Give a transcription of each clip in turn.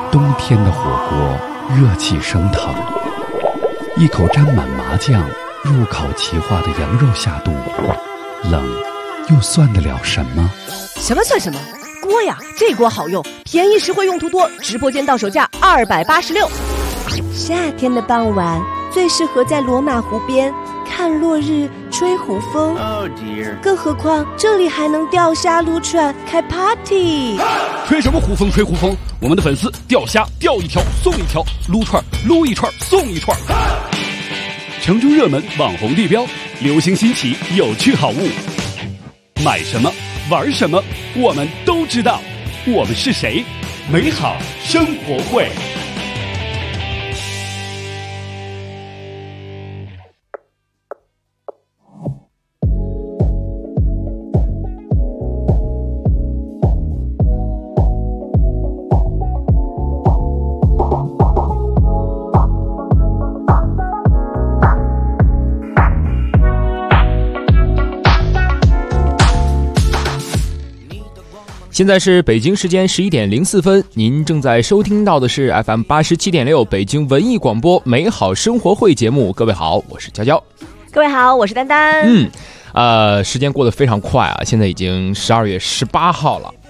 冬天的火锅热气升腾，一口沾满麻酱入烤齐化的羊肉下肚，冷又算得了什么？ 什么算什么？锅呀，这锅好用，便宜实惠，用途多，直播间到手价286。 夏天的傍晚，最适合在罗马湖边看落日、吹湖风。更何况这里还能钓虾、撸串、开 party。 吹什么湖风？吹湖风！我们的粉丝钓虾钓一条送一条，撸串撸一串送一串。成都热门网红地标，流行新奇有趣好物，买什么玩什么我们都知道。我们是谁？美好生活会。 现在是北京时间11点04分，您正在收听到的是 FM 87.6北京文艺广播美好生活会节目。各位好，我是娇娇。 各位好，我是丹丹。 时间过得非常快啊，现在已经12月18号了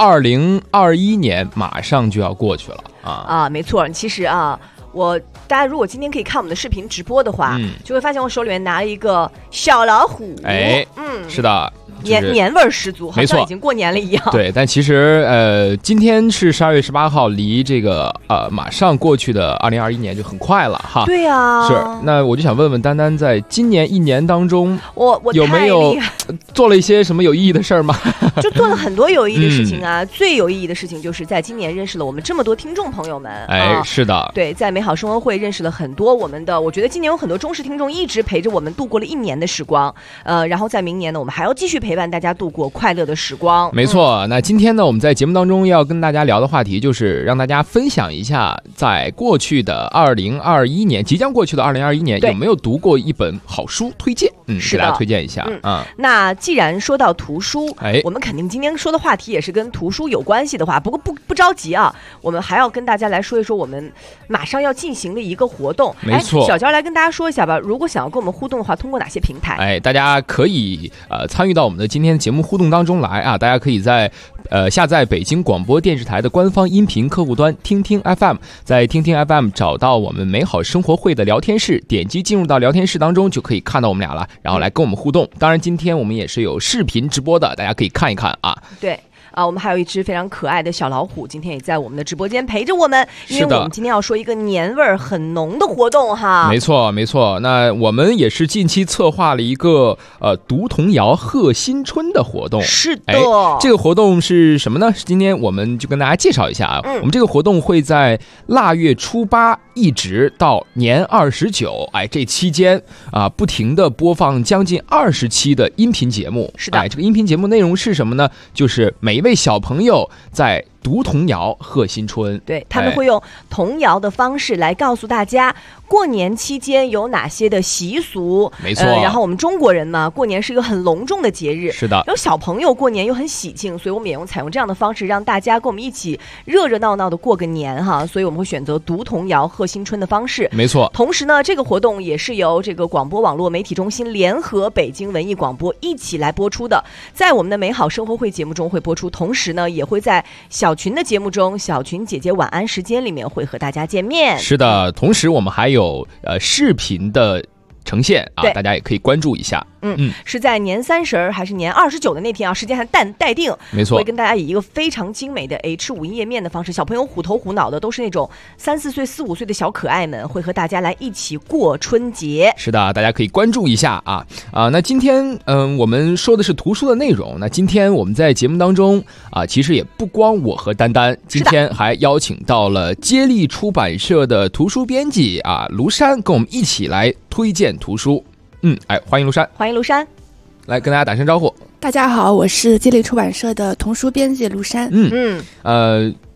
，2021年马上就要过去了啊。 没错，其实啊，大家如果今天可以看我们的视频直播的话，就会发现我手里面拿了一个小老虎。 是的。 年味儿十足，好像已经过年了一样。 对，但其实今天是12月18号，离这个马上过去的2021年就很快了哈。 对啊， 是。那我就想问问丹丹，在今年一年当中， 我有没有做了一些什么有意义的事儿吗？ 就做了很多有意义的事情啊。最有意义的事情就是在今年认识了我们这么多听众朋友们。 是的， 对，在美好生活会认识了很多我觉得今年有很多忠实听众一直陪着我们度过了一年的时光。然后在明年呢，我们还要继续陪伴大家度过快乐的时光。 没错，那今天呢，我们在节目当中要跟大家聊的话题就是让大家分享一下，在过去的2021年，即将过去的2021年，有没有读过一本好书推荐？给大家推荐一下。 那既然说到图书，我们肯定今天说的话题也是跟图书有关系的话，不过不着急啊，我们还要跟大家来说一说我们马上要进行的一个活动。 没错， 小娇来跟大家说一下吧。如果想要跟我们互动的话，通过哪些平台？ 大家可以参与到我们的今天节目互动当中来啊！大家可以在下载北京广播电视台的官方音频客户端听听 FM， 在听听 FM 找到我们美好生活会的聊天室，点击进入到聊天室当中就可以看到我们俩了，然后来跟我们互动。当然今天我们也是有视频直播的，大家可以看一看啊。 对。我们还有一只非常可爱的小老虎，今天也在我们的直播间陪着我们，因为我们今天要说一个年味儿很浓的活动哈。 没错没错，那我们也是近期策划了一个读童谣贺新春的活动。 是的， 这个活动是什么呢？今天我们就跟大家介绍一下啊。我们这个活动会在腊月初8一直到年29，这期间不停的播放将近20期的音频节目。 是的， 这个音频节目内容是什么呢？就是每一位小朋友在读童谣贺新春。 对，他们会用童谣的方式来告诉大家过年期间有哪些的习俗。 没错， 然后我们中国人嘛，过年是一个很隆重的节日。 是的， 有小朋友过年又很喜庆，所以我们也采用这样的方式让大家跟我们一起热热闹闹的过个年哈。所以我们会选择读童谣贺新春的方式。 没错， 同时呢，这个活动也是由这个广播网络媒体中心联合北京文艺广播一起来播出的，在我们的美好生活会节目中会播出，同时呢也会在小群的节目中，小群姐姐晚安时间里面会和大家见面。 是的，同时我们还有视频的呈现啊，大家也可以关注一下。 是在年30还是年29的那天啊？时间还待定。 没错， 会跟大家以一个非常精美的 H5页面的方式，小朋友虎头虎脑的，都是那种3、4岁、4、5岁的小可爱们，会和大家来一起过春节。 是的，大家可以关注一下啊。那今天我们说的是图书的内容。那今天我们在节目当中其实也不光我和丹丹，今天还邀请到了接力出版社的图书编辑卢珊，跟我们一起来推荐图书。欢迎卢珊。 欢迎卢珊， 来跟大家打声招呼。 大家好，我是接力出版社的童书编辑卢珊。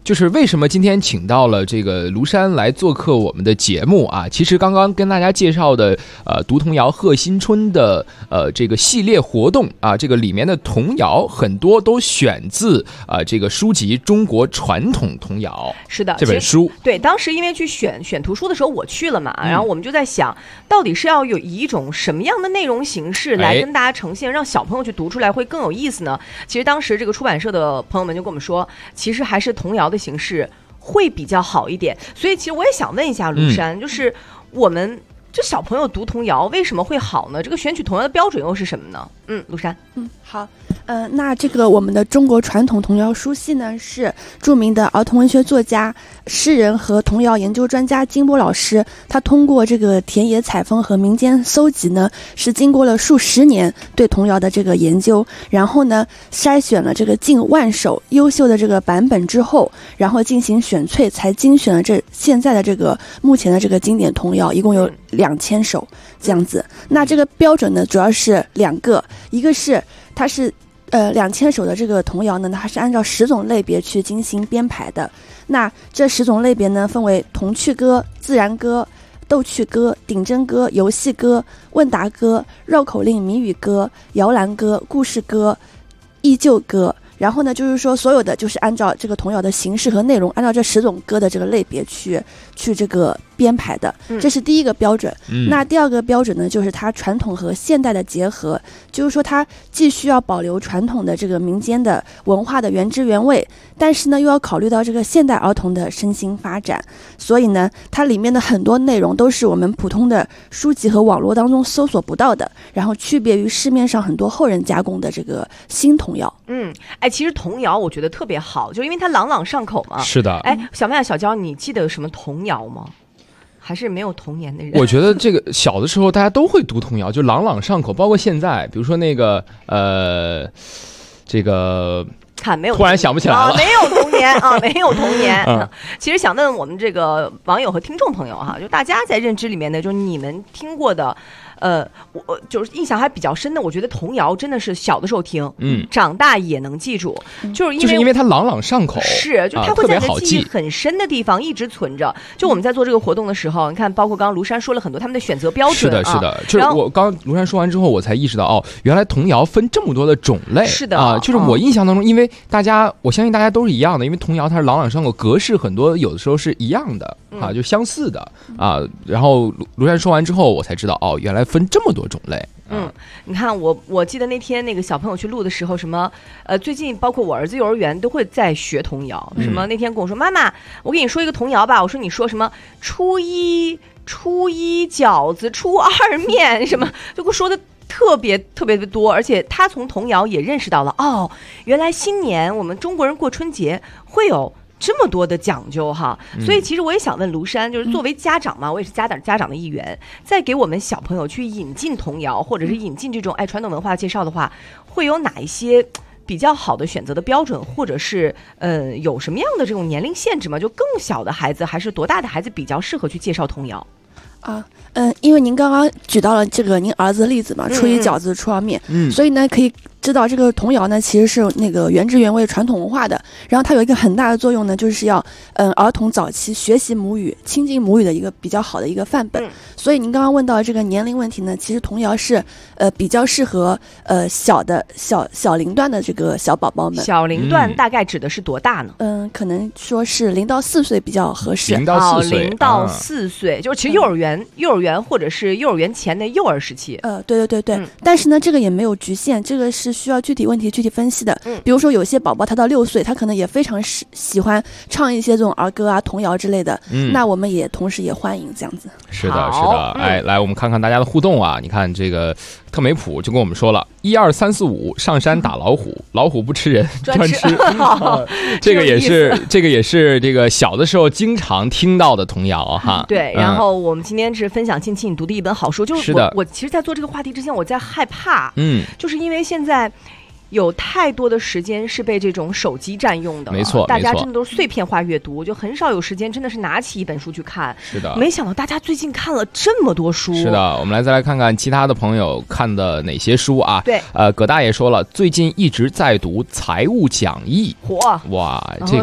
就是为什么今天请到了这个卢山来做客我们的节目啊？其实刚刚跟大家介绍的读童谣贺新春的这个系列活动啊，这个里面的童谣很多都选自这个书籍《中国传统童谣》。 是的， 这本书对，当时因为去选图书的时候我去了嘛，然后我们就在想，到底是要以一种什么样的内容形式来跟大家呈现，让小朋友去读出来会更有意思呢？其实当时这个出版社的朋友们就跟我们说，其实还是童谣的形式会比较好一点。所以其实我也想问一下卢山，就是我们这小朋友读童谣为什么会好呢？这个选取童谣的标准又是什么呢？卢山。 好，那这个我们的中国传统童谣书系呢，是著名的儿童文学作家、诗人和童谣研究专家金波老师，他通过这个田野采风和民间搜集呢，是经过了数十年对童谣的这个研究，然后呢筛选了这个近万首优秀的这个版本之后，然后进行选萃，才精选了现在的这个目前的这个经典童谣，一共有2000首这样子。那这个标准呢，主要是2个，一个是它是2000首的这个童谣呢，它是按照10种类别去进行编排的。那这10种类别呢，分为童趣歌、自然歌、逗趣歌、顶针歌、游戏歌、问答歌、绕口令、谜语歌、摇篮歌、故事歌、忆旧歌。然后呢，就是说所有的就是按照这个童谣的形式和内容，按照这10种歌的这个类别去这个编排的，这是第一个标准。那第二个标准呢，就是它传统和现代的结合，就是说它既需要保留传统的这个民间的文化的原汁原味，但是呢又要考虑到这个现代儿童的身心发展，所以呢它里面的很多内容都是我们普通的书籍和网络当中搜索不到的，然后区别于市面上很多后人加工的这个新童谣。 其实童谣我觉得特别好，就因为它朗朗上口嘛。 是的。 想问下小娇，你记得有什么童谣吗？还是没有童年的人？ 我觉得这个小的时候大家都会读童谣，就朗朗上口，包括现在，比如说那个这个。 没有， 突然想不起来了， 没有童年啊，没有童年。其实想问我们这个网友和听众朋友哈，就大家在认知里面呢，就你们听过的。我就是印象还比较深的，我觉得童谣真的是小的时候听，长大也能记住，就是因为它朗朗上口， 是，就它会在你的记忆很深的地方一直存着。就我们在做这个活动的时候，你看，包括刚刚卢山说了很多他们的选择标准， 是的，就是我刚卢山说完之后，我才意识到原来童谣分这么多的种类， 是的就是我印象当中，因为我相信大家都是一样的，因为童谣它是朗朗上口，格式很多有的时候是一样的就相似的然后卢山说完之后，我才知道原来分这么多种类。 你看我记得那天那个小朋友去录的时候，什么最近包括我儿子幼儿园都会在学童谣，什么那天跟我说妈妈，我给你说一个童谣吧，我说你说什么初一饺子，初二面，什么就给我说的特别特别的多，而且他从童谣也认识到了原来新年我们中国人过春节会有这么多的讲究哈。所以其实我也想问卢山，就是作为家长嘛，我也是家长的一员，在给我们小朋友去引进童谣或者是引进这种传统文化介绍的话，会有哪一些比较好的选择的标准，或者是有什么样的这种年龄限制吗？就更小的孩子还是多大的孩子比较适合去介绍童谣因为您刚刚举到了这个您儿子的例子嘛，初一饺子初二面，所以呢可以知道这个童谣呢其实是那个原汁原味传统文化的，然后它有一个很大的作用呢，就是要儿童早期学习母语、亲近母语的一个比较好的一个范本。所以您刚刚问到这个年龄问题呢，其实童谣是比较适合小龄段的这个小宝宝们。 小龄段大概指的是多大呢？ 可能说是0到4岁比较合适。 0到4岁， 0到4岁，就是其实幼儿园或者是幼儿园前的幼儿时期。 对，但是呢，这个也没有局限，这个是需要具体问题具体分析的。比如说有些宝宝他到6岁，他可能也非常喜欢唱一些这种儿歌啊、童谣之类的。那我们也同时也欢迎这样子。 是的。来我们看看大家的互动啊！你看这个特美普就跟我们说了，1、2、3、4、5，上山打老虎，老虎不吃人，专吃。这个也是这个小的时候经常听到的童谣哈。 对，然后我们今天是分享近期你读的一本好书，就是我其实在做这个话题之前，我在害怕，就是因为现在有太多的时间是被这种手机占用的， 没错， 大家真的都是碎片化阅读，就很少有时间真的是拿起一本书去看。 是的， 没想到大家最近看了这么多书。 是的，我们再来看看其他的朋友看的哪些书啊？ 对， 葛大爷说了，最近一直在读《财务讲义》。 哇， 这个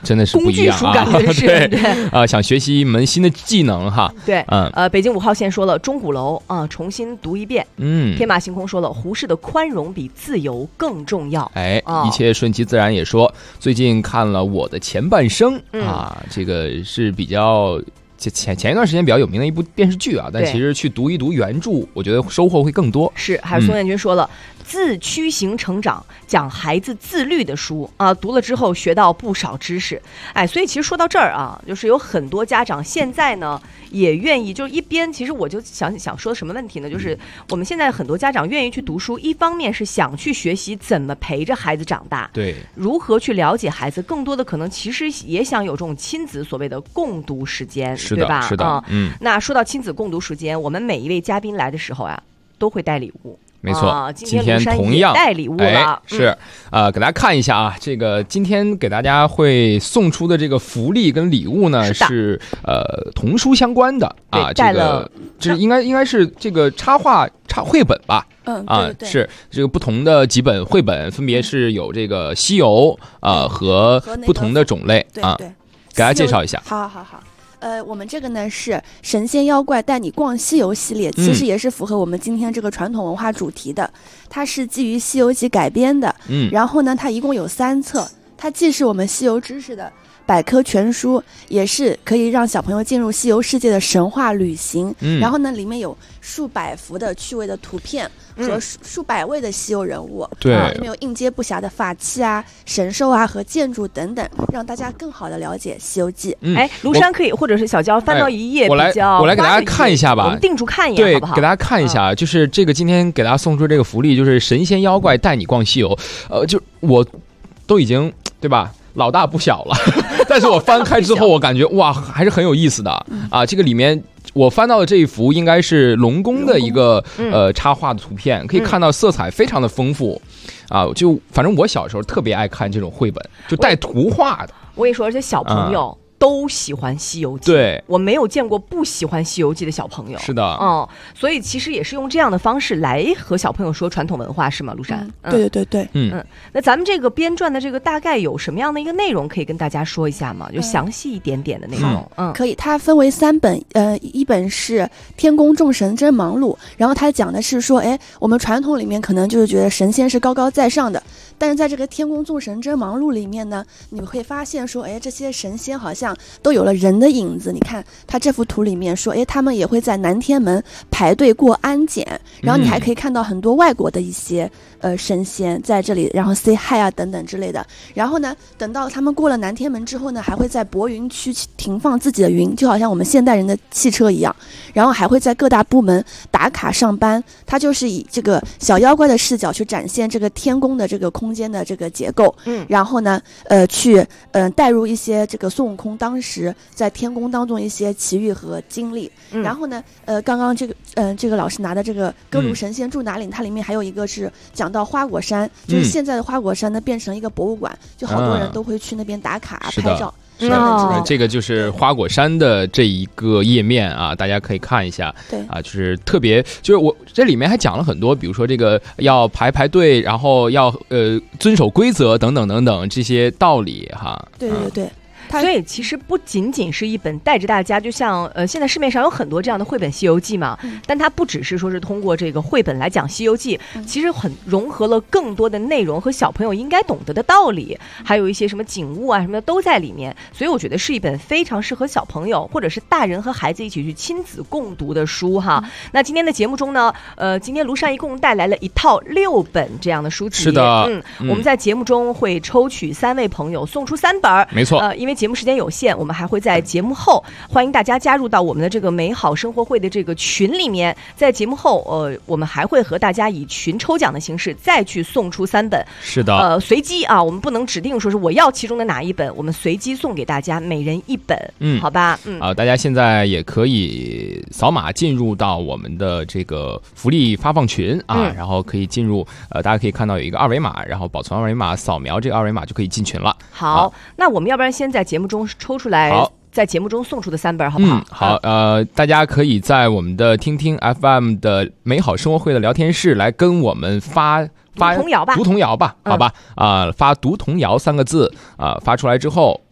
真的是不一样工具书感觉是对想学习一门新的技能哈。 对，北京5号线说了钟鼓楼啊，重新读一遍。天马行空说了胡适的宽容比自由更重要。 一切顺其自然也说最近看了我的前半生啊，这个是比较前一段时间比较有名的一部电视剧啊，但其实去读一读原著，我觉得收获会更多。 是，还有宋彦军说了，自驱型成长，讲孩子自律的书啊，读了之后学到不少知识。所以其实说到这儿啊，就是有很多家长现在呢也愿意，就是一边其实我就想说什么问题呢？就是我们现在很多家长愿意去读书，一方面是想去学习怎么陪着孩子长大， 对， 如何去了解孩子，更多的可能其实也想有这种亲子所谓的共读时间，对吧？ 是的， 那说到亲子共读时间，我们每一位嘉宾来的时候都会带礼物。 没错， 今天同样带礼物了， 是给大家看一下啊，这个今天给大家会送出的这个福利跟礼物呢是童书相关的啊，这应该是这个绘本吧。 对， 是这个不同的几本绘本，分别是有这个西游和不同的种类啊，给大家介绍一下。 好。我们这个呢是神仙妖怪带你逛西游系列，其实也是符合我们今天这个传统文化主题的。它是基于西游记改编的，然后呢它一共有3册，它既是我们西游知识的百科全书，也是可以让小朋友进入西游世界的神话旅行。然后呢里面有数百幅的趣味的图片和数百位的西游人物， 对， 里面有应接不暇的法器啊、神兽啊和建筑等等，让大家更好的了解西游记。 庐山可以或者是小娇翻到一页比较， 我来给大家看一下吧， 我们定住看一眼好不好？ 给大家看一下，就是这个今天给大家送出这个福利，就是神仙妖怪带你逛西游。就我都已经对吧？老大不小了，但是我翻开之后，我感觉哇，还是很有意思的啊！这个里面我翻到的这一幅应该是龙宫的一个插画的图片，可以看到色彩非常的丰富啊！就反正我小时候特别爱看这种绘本，就带图画的。 我跟你说，而且小朋友都喜欢西游记， 对， 我没有见过不喜欢西游记的小朋友。 是的， 所以其实也是用这样的方式来和小朋友说传统文化，是吗？庐山， 对， 那咱们这个编撰的这个大概有什么样的一个内容，可以跟大家说一下吗？就详细一点点的内容。 可以，它分为3本，一本是《天宫众神真忙碌》，然后它讲的是说，我们传统里面可能就是觉得神仙是高高在上的，但是在这个《天宫众神真忙碌》里面呢，你会发现说，这些神仙好像都有了人的影子。你看他这幅图里面说，他们也会在南天门排队过安检，然后你还可以看到很多外国的一些神仙在这里，然后 say hi 啊等等之类的。然后呢，等到他们过了南天门之后呢，还会在泊云区停放自己的云，就好像我们现代人的汽车一样，然后还会在各大部门打卡上班。它就是以这个小妖怪的视角去展现这个天宫的这个空间的这个结构，然后呢去带入一些这个孙悟空当时在天宫当中一些奇遇和经历。然后呢刚刚这个老师拿的这个歌炉神仙住哪里，它里面还有一个是讲到花果山，就是现在的花果山呢变成一个博物馆，就好多人都会去那边打卡拍照。 这个就是花果山的这一个页面啊，大家可以看一下。 对啊，就是特别，就是我这里面还讲了很多，比如说这个要排队，然后要遵守规则等等等等这些道理哈。 对。 所以其实不仅仅是一本带着大家，就像现在市面上有很多这样的绘本《西游记》嘛，但它不只是说是通过这个绘本来讲《西游记》，其实很融合了更多的内容和小朋友应该懂得的道理，还有一些什么景物啊什么的都在里面。所以我觉得是一本非常适合小朋友或者是大人和孩子一起去亲子共读的书哈。那今天的节目中呢，今天庐山一共带来了一套6本这样的书籍。 是的， 我们在节目中会抽取3位朋友送出3本， 没错。 因为节目时间有限，我们还会在节目后欢迎大家加入到我们的这个美好生活会的这个群里面。在节目后，我们还会和大家以群抽奖的形式再去送出3本。 是的， 随机啊，我们不能指定说是我要其中的哪一本，我们随机送给大家每人1本。好吧。 大家现在也可以扫码进入到我们的这个福利发放群啊，然后可以进入大家可以看到有一个二维码，然后保存二维码，扫描这个二维码就可以进群了。 好，那我们要不然先在节目中抽出来，在节目中送出的3本好不好？ 好，大家可以在我们的听听 FM 的美好生活会的聊天室来跟我们发读童谣吧， 好吧，发读童谣3个字啊，发出来之后，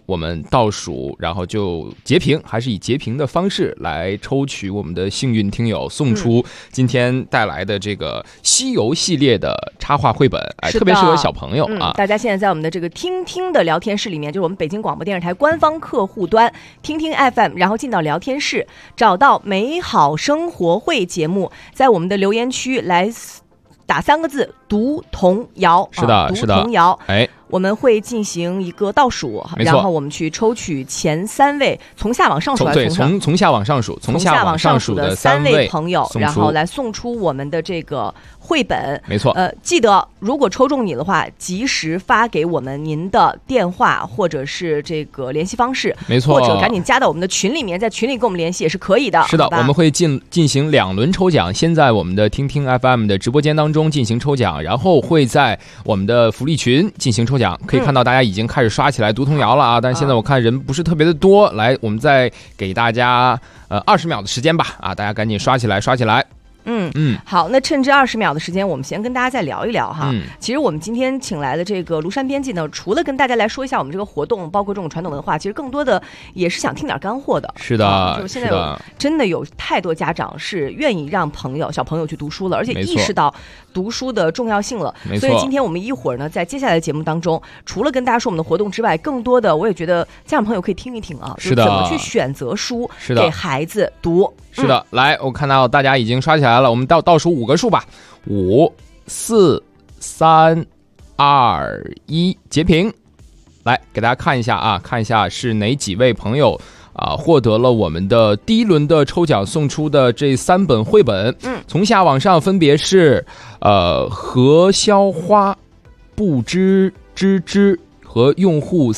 我们倒数，然后就截屏，还是以截屏的方式来抽取我们的幸运听友，送出今天带来的这个西游系列的插画绘本，特别适合小朋友啊。 大家现在在我们的这个听听的聊天室里面，就是我们北京广播电视台官方客户端听听 FM， 然后进到聊天室，找到美好生活会节目，在我们的留言区来打3个字读童谣。 是的， 读童谣。 哎， 我们会进行一个倒数，然后我们去抽取前3位，从下往上数， 从下往上数，从下往上数的3位朋友，然后来送出我们的这个绘本。 没错， 记得如果抽中你的话，及时发给我们您的电话或者是这个联系方式， 没错， 或者赶紧加到我们的群里面，在群里跟我们联系也是可以的。 是的，我们会进行2轮抽奖，先在我们的听听 FM 的直播间当中进行抽奖，然后会在我们的福利群进行抽奖。可以看到大家已经开始刷起来读童谣了啊，但是现在我看人不是特别的多，来，我们再给大家20秒的时间吧啊，大家赶紧刷起来。 好，那趁这20秒的时间，我们先跟大家再聊一聊哈。其实我们今天请来的这个庐山编辑呢，除了跟大家来说一下我们这个活动，包括这种传统文化，其实更多的也是想听点干货的。 是的， 就是现在真的有太多家长是愿意让小朋友去读书了，而且意识到读书的重要性了。所以今天我们一会儿呢，在接下来的节目当中，除了跟大家说我们的活动之外，更多的我也觉得家长朋友可以听一听啊， 是的， 怎么去选择书给孩子读。 是的，来，我看到大家已经刷起来了，我们倒数5个数吧，5、4、3、2、1，截屏。来给大家看一下啊，看一下是哪几位朋友获得了我们的第1轮的抽奖送出的这3本绘本。从下往上分别是何潇花、不知知之和用户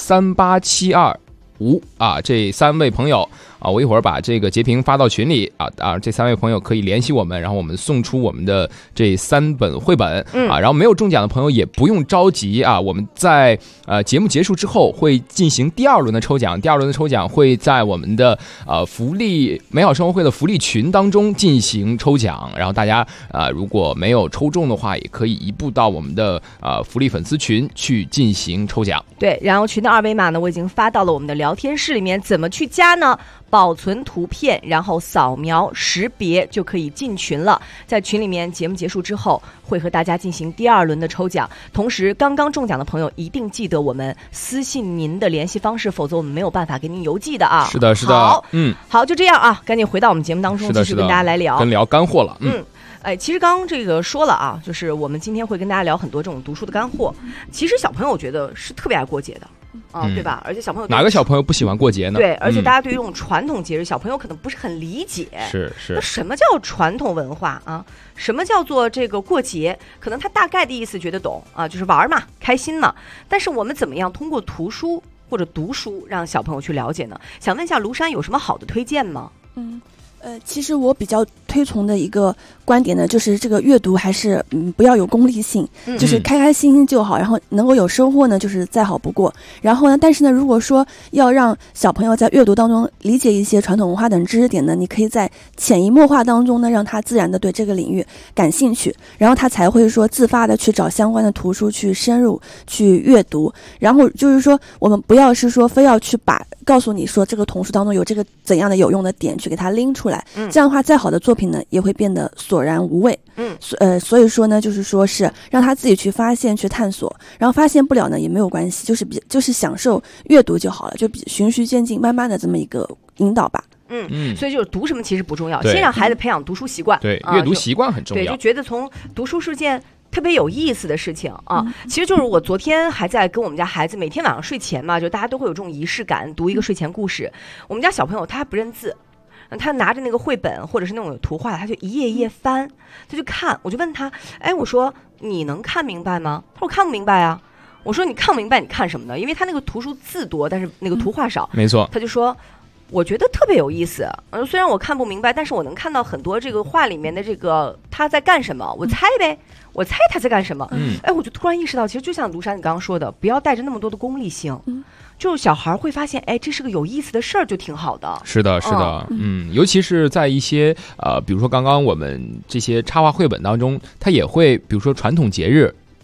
38725啊，这3位朋友啊，我一会儿把这个截屏发到群里啊，这3位朋友可以联系我们，然后我们送出我们的这3本绘本啊，然后没有中奖的朋友也不用着急啊，我们在节目结束之后会进行第2轮的抽奖，第2轮的抽奖会在我们的福利美好生活会的福利群当中进行抽奖，然后大家如果没有抽中的话，也可以移步到我们的福利粉丝群去进行抽奖。 对，然后群的2维码呢，我已经发到了我们的聊天室里面，怎么去加呢？保存图片，然后扫描识别就可以进群了。在群里面，节目结束之后会和大家进行第2轮的抽奖。同时，刚刚中奖的朋友一定记得我们私信您的联系方式，否则我们没有办法给您邮寄的啊。 是的，是的。 好，就这样啊，赶紧回到我们节目当中，继续跟大家来聊， 聊干货了。 其实刚刚这个说了啊，就是我们今天会跟大家聊很多这种读书的干货。其实小朋友我觉得是特别爱过节的。对吧？而且小朋友哪个小朋友不喜欢过节呢？ 对，而且大家对于这种传统节日，小朋友可能不是很理解。 是。 那什么叫传统文化啊？什么叫做这个过节？可能他大概的意思觉得懂啊，就是玩嘛，开心嘛。但是我们怎么样通过图书或者读书让小朋友去了解呢？想问一下庐山有什么好的推荐吗？ 其实我比较推崇的一个观点呢，就是这个阅读还是不要有功利性，就是开开心心就好，然后能够有收获呢，就是再好不过。然后呢，但是呢，如果说要让小朋友在阅读当中理解一些传统文化等知识点呢，你可以在潜移默化当中呢，让他自然的对这个领域感兴趣，然后他才会说自发的去找相关的图书去深入去阅读。然后就是说，我们不要是说非要去告诉你说这个童书当中有这个怎样的有用的点去给他拎出来。这样的话，再好的作品呢，也会变得索然无味。所以说呢，就是说是让他自己去发现、去探索，然后发现不了呢也没有关系，就是享受阅读就好了，就循序渐进，慢慢的这么一个引导吧。 所以就是读什么其实不重要，先让孩子培养读书习惯。 对，阅读习惯很重要。 对，就觉得从读书是件特别有意思的事情啊。其实就是我昨天还在跟我们家孩子每天晚上睡前嘛，就大家都会有这种仪式感，读一个睡前故事。我们家小朋友他还不认字。他拿着那个绘本或者是那种有图画，他就一页一页翻，他就看。我就问他，我说你能看明白吗？他说我看不明白啊。我说你看不明白，你看什么呢？因为他那个图书字多，但是那个图画少。 没错。 他就说，我觉得特别有意思。虽然我看不明白，但是我能看到很多这个画里面的这个他在干什么，我猜呗。我猜他在干什么。我就突然意识到，其实就像庐山你刚刚说的，不要带着那么多的功利性。就是小孩会发现，这是个有意思的事儿，就挺好的。 是的，是的，尤其是在一些比如说刚刚我们这些插画绘本当中，它也会比如说传统节日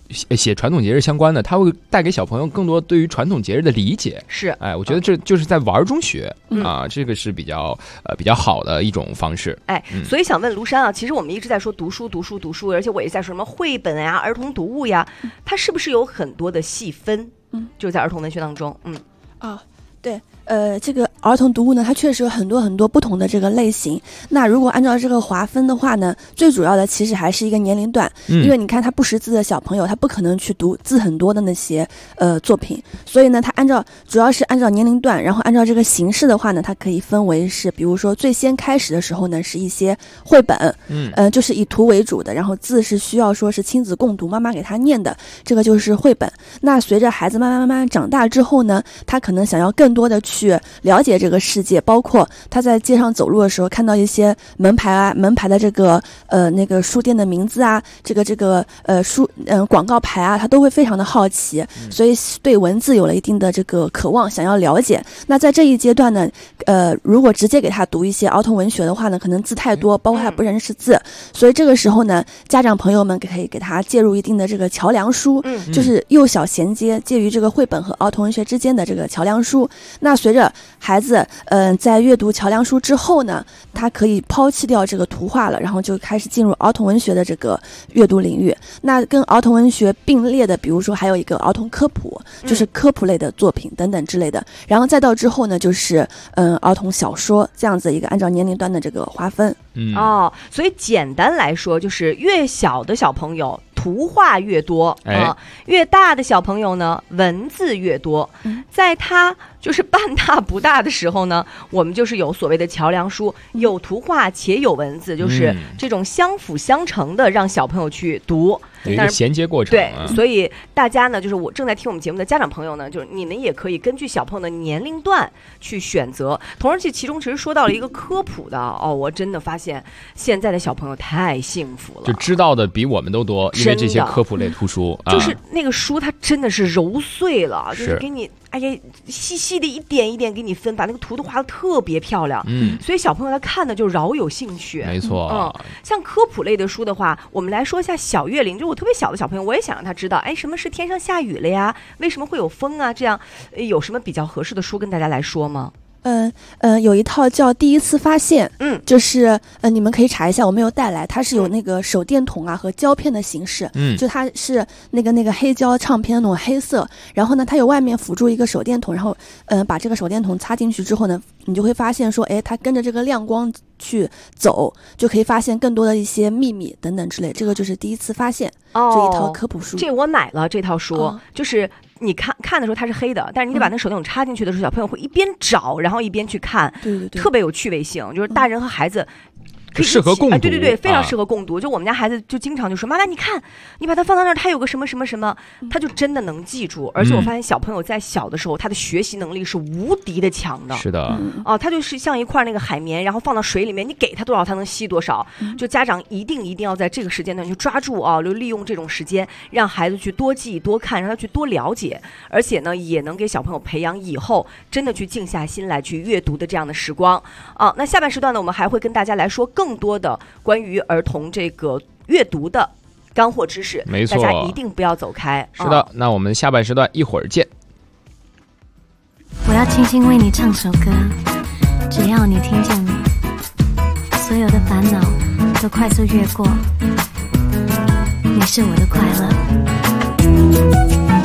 写传统节日相关的，它会带给小朋友更多对于传统节日的理解。 是， 哎，我觉得这就是在玩中学啊，这个是比较好的一种方式。 哎，所以想问卢珊啊，其实我们一直在说读书，而且我也在说什么绘本呀、儿童读物呀，它是不是有很多的细分？就在儿童文学当中， 对，这个儿童读物呢，它确实有很多不同的这个类型。那如果按照这个划分的话呢，最主要的其实还是一个年龄段，因为你看他不识字的小朋友，他不可能去读字很多的那些作品，所以呢，他主要是按照年龄段，然后按照这个形式的话呢，它可以分为是，比如说最先开始的时候呢，是一些绘本，就是以图为主的，然后字是需要说是亲子共读，妈妈给他念的，这个就是绘本。那随着孩子慢慢长大之后呢，他可能想要更多的去了解这个世界，包括他在街上走路的时候看到一些门牌的这个那个书店的名字啊，这个广告牌啊，他都会非常的好奇，所以对文字有了一定的这个渴望，想要了解。那在这一阶段呢，如果直接给他读一些儿童文学的话呢，可能字太多，包括他不认识字，所以这个时候呢，家长朋友们可以给他介入一定的这个桥梁书，就是幼小衔接介于这个绘本和儿童文学之间的这个桥梁书。那随着孩子在阅读桥梁书之后呢，他可以抛弃掉这个图画了，然后就开始进入儿童文学的这个阅读领域。那跟儿童文学并列的，比如说还有一个儿童科普，就是科普类的作品等等之类的。然后再到之后呢，就是儿童小说，这样子一个按照年龄段的这个划分。 所以简单来说，就是越小的小朋友图画越多越大的小朋友呢文字越多。在他就是半大不大的时候呢，我们就是有所谓的桥梁书，有图画且有文字，就是这种相辅相成的让小朋友去读， 有一个衔接过程。 对，所以大家呢，就是我正在听我们节目的家长朋友呢，就是你们也可以根据小朋友的年龄段去选择。同时其中其实说到了一个科普的我真的发现现在的小朋友太幸福了， 就知道的比我们都多，因为这些科普类图书就是那个书它真的是揉碎了，就是给你细细的一点一点给你分，把那个图都画得特别漂亮。所以小朋友他看的就饶有兴趣。 没错。 像科普类的书的话，我们来说一下小月龄，就是我特别小的小朋友，我也想让他知道，什么是天上下雨了呀？为什么会有风啊？这样有什么比较合适的书跟大家来说吗？ 有一套叫《第一次发现》，就是你们可以查一下，我没有带来，它是有那个手电筒啊和胶片的形式，就它是那个黑胶唱片那种黑色，然后呢，它有外面辅助一个手电筒，然后把这个手电筒插进去之后呢，你就会发现说，它跟着这个亮光去走，就可以发现更多的一些秘密等等之类，这个就是第一次发现这一套科普书。 这我买了这套书，就是你看的时候它是黑的，但是你得把那手电筒插进去的时候，小朋友会一边找然后一边去看， 对， 特别有趣味性，就是大人和孩子适合共读。 对，非常适合共读。就我们家孩子就经常就说，妈妈你看你把它放到那儿，它有个什么什么什么，他就真的能记住。而且我发现小朋友在小的时候他的学习能力是无敌的强的。 是的。 他就是像一块那个海绵，然后放到水里面，你给他多少他能吸多少。就家长一定要在这个时间段去抓住就利用这种时间让孩子去多记多看，让他去多了解，而且呢也能给小朋友培养以后真的去静下心来去阅读的这样的时光。那下半时段呢，我们还会跟大家来说更多的关于儿童这个阅读的干货知识， 没错， 大家一定不要走开。 是的，那我们下半时段一会儿见。 我要轻轻为你唱首歌，只要你听见了，所有的烦恼都快速越过，你是我的快乐。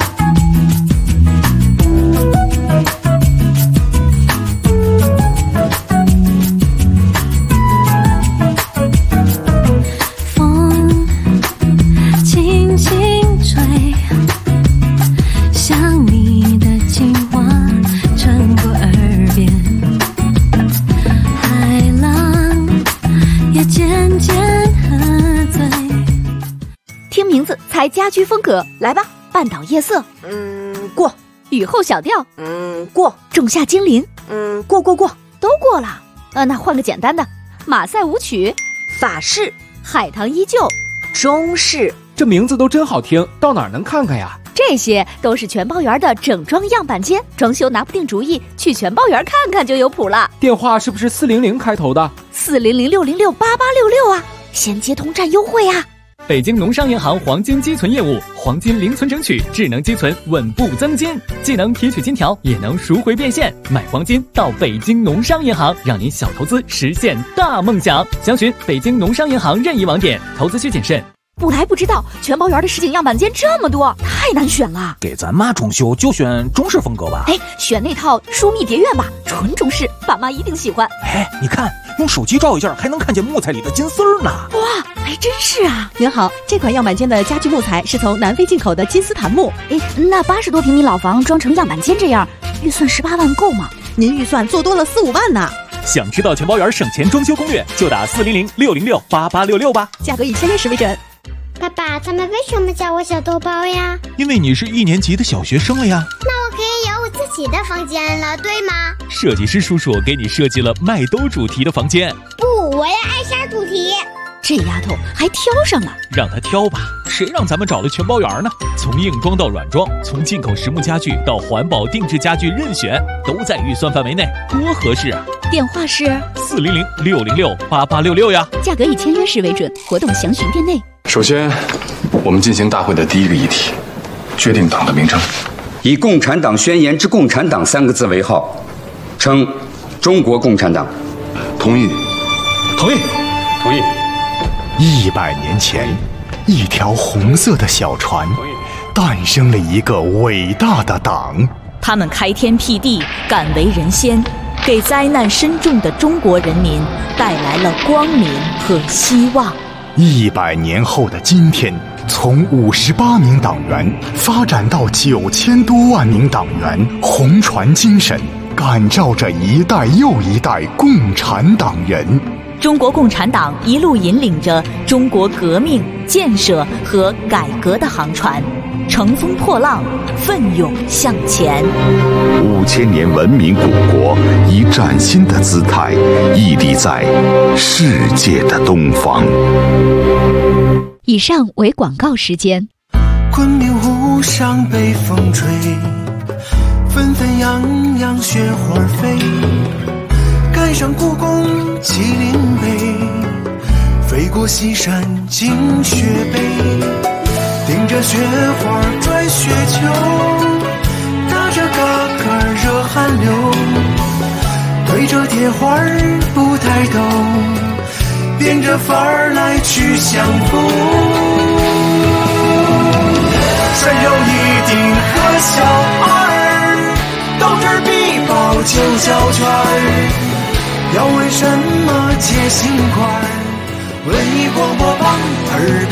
猜家居风格，来吧！半岛夜色， 过； 雨后小调， 过； 仲夏精灵， 过， 都过了。那换个简单的，马赛舞曲， 法式， 海棠依旧， 中式。 这名字都真好听，到哪儿能看看呀？ 这些都是全包园的整装样板间，装修拿不定主意，去全包园看看就有谱了。 电话是不是400开头的？ 400-606-8866啊，先接通占优惠啊！ 北京农商银行黄金积存业务，黄金零存整取，智能积存，稳步增金，既能提取金条，也能赎回变现。买黄金到北京农商银行，让您小投资实现大梦想。详询北京农商银行任意网点，投资需谨慎。 不来不知道，全包园的实景样板间这么多，太难选了。 给咱妈装修就选中式风格吧。 哎，选那套疏密蝶院吧，纯中式，爸妈一定喜欢。 哎，你看，用手机照一下，还能看见木材里的金丝儿呢。 哇，还真是啊！ 您好，这款样板间的家具木材是从南非进口的金丝檀木。 哎，那80多平米老房装成样板间这样，预算18万够吗？ 您预算做多了4、5万呢。 想知道全包园省钱装修攻略，就打400-606-8866吧。 价格以签约时为准。 爸爸，他们为什么叫我小豆包呀？ 因为你是1年级的小学生了呀。 那我可以有我自己的房间了，对吗？ 设计师叔叔给你设计了麦兜主题的房间。 不，我要艾莎主题。 这丫头还挑上了， 让她挑吧，谁让咱们找了全包园呢？从硬装到软装，从进口实木家具到环保定制家具，任选都在预算范围内，多合适啊！ 电话是 400-606-8866呀。 价格以签约时为准，活动详询店内。 首先，我们进行大会的第一个议题，决定党的名称， 以《共产党宣言》之“共产党”3个字为号，称中国共产党。 同意。 同意。 同意。 100年前，一条红色的小船，诞生了一个伟大的党。 他们开天辟地，敢为人先，给灾难深重的中国人民带来了光明和希望。 100年后的今天，从58名党员发展到9000多万名党员，红船精神感召着一代又一代共产党人。 中国共产党一路引领着中国革命、建设和改革的航船，乘风破浪，奋勇向前。 5000年文明古国以崭新的姿态屹立在世界的东方。 以上为广告时间。 昆明湖上北风吹，纷纷扬扬雪花飞，赶上故宫麒麟碑，飞过西山进雪北，顶着雪花拽雪球，打着嘎嘎热汗流，对着铁花不抬头，变着法儿来去相逢。山有一定和小二，斗智必报9小圈。要问什么解心宽，文艺广播榜耳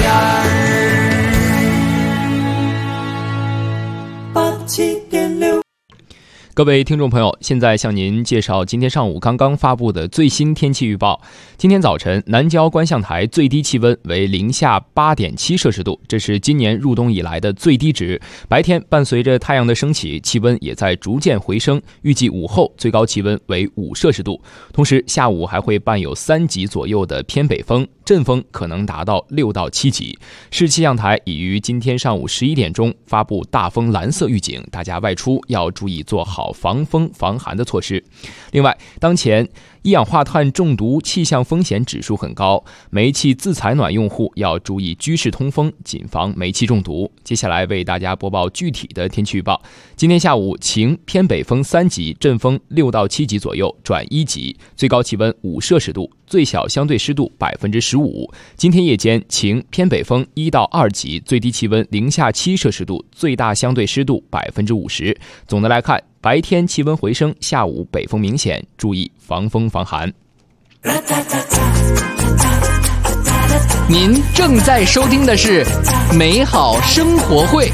边87.6。 各位听众朋友，现在向您介绍今天上午刚刚发布的最新天气预报。今天早晨，南郊观象台最低气温为零下8.7摄氏度，这是今年入冬以来的最低值。白天伴随着太阳的升起，气温也在逐渐回升，预计午后最高气温为5摄氏度。同时，下午还会伴有3级左右的偏北风，阵风可能达到6到7级。市气象台已于今天上午11点钟发布大风蓝色预警，大家外出要注意做好防风防寒的措施。另外，当前一氧化碳中毒气象风险指数很高，煤气自采暖用户要注意居室通风，谨防煤气中毒。接下来为大家播报具体的天气预报。今天下午晴，偏北风3级，阵风6到7级左右，转1级，最高气温5摄氏度，最小相对湿度15%。今天夜间晴，偏北风1到2级，最低气温零下7摄氏度，最大相对湿度50%。总的来看，白天气温回升，下午北风明显，注意防风防寒。 您正在收听的是美好生活会。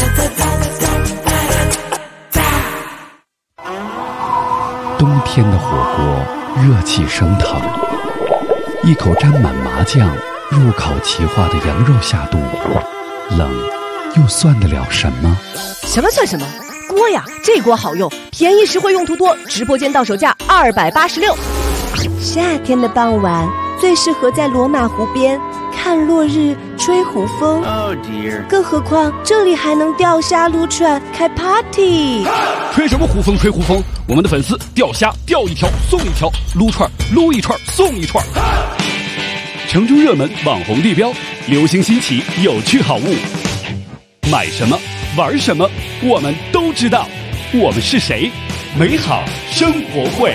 冬天的火锅热气升腾，一口沾满麻酱入烤齐化的羊肉下肚，冷又算得了什么？ 什么算什么？锅呀，这锅好用，便宜实惠，用途多，直播间到手价286。 夏天的傍晚最适合在罗马湖边看落日、吹湖风。更何况这里还能钓虾、撸串、开 party。 吹什么湖风？吹湖风！我们的粉丝钓虾钓一条送一条，撸串撸一串送一串。成都热门网红地标， 流行新奇，有趣好物。买什么，玩什么，我们都知道。我们是谁？美好生活会。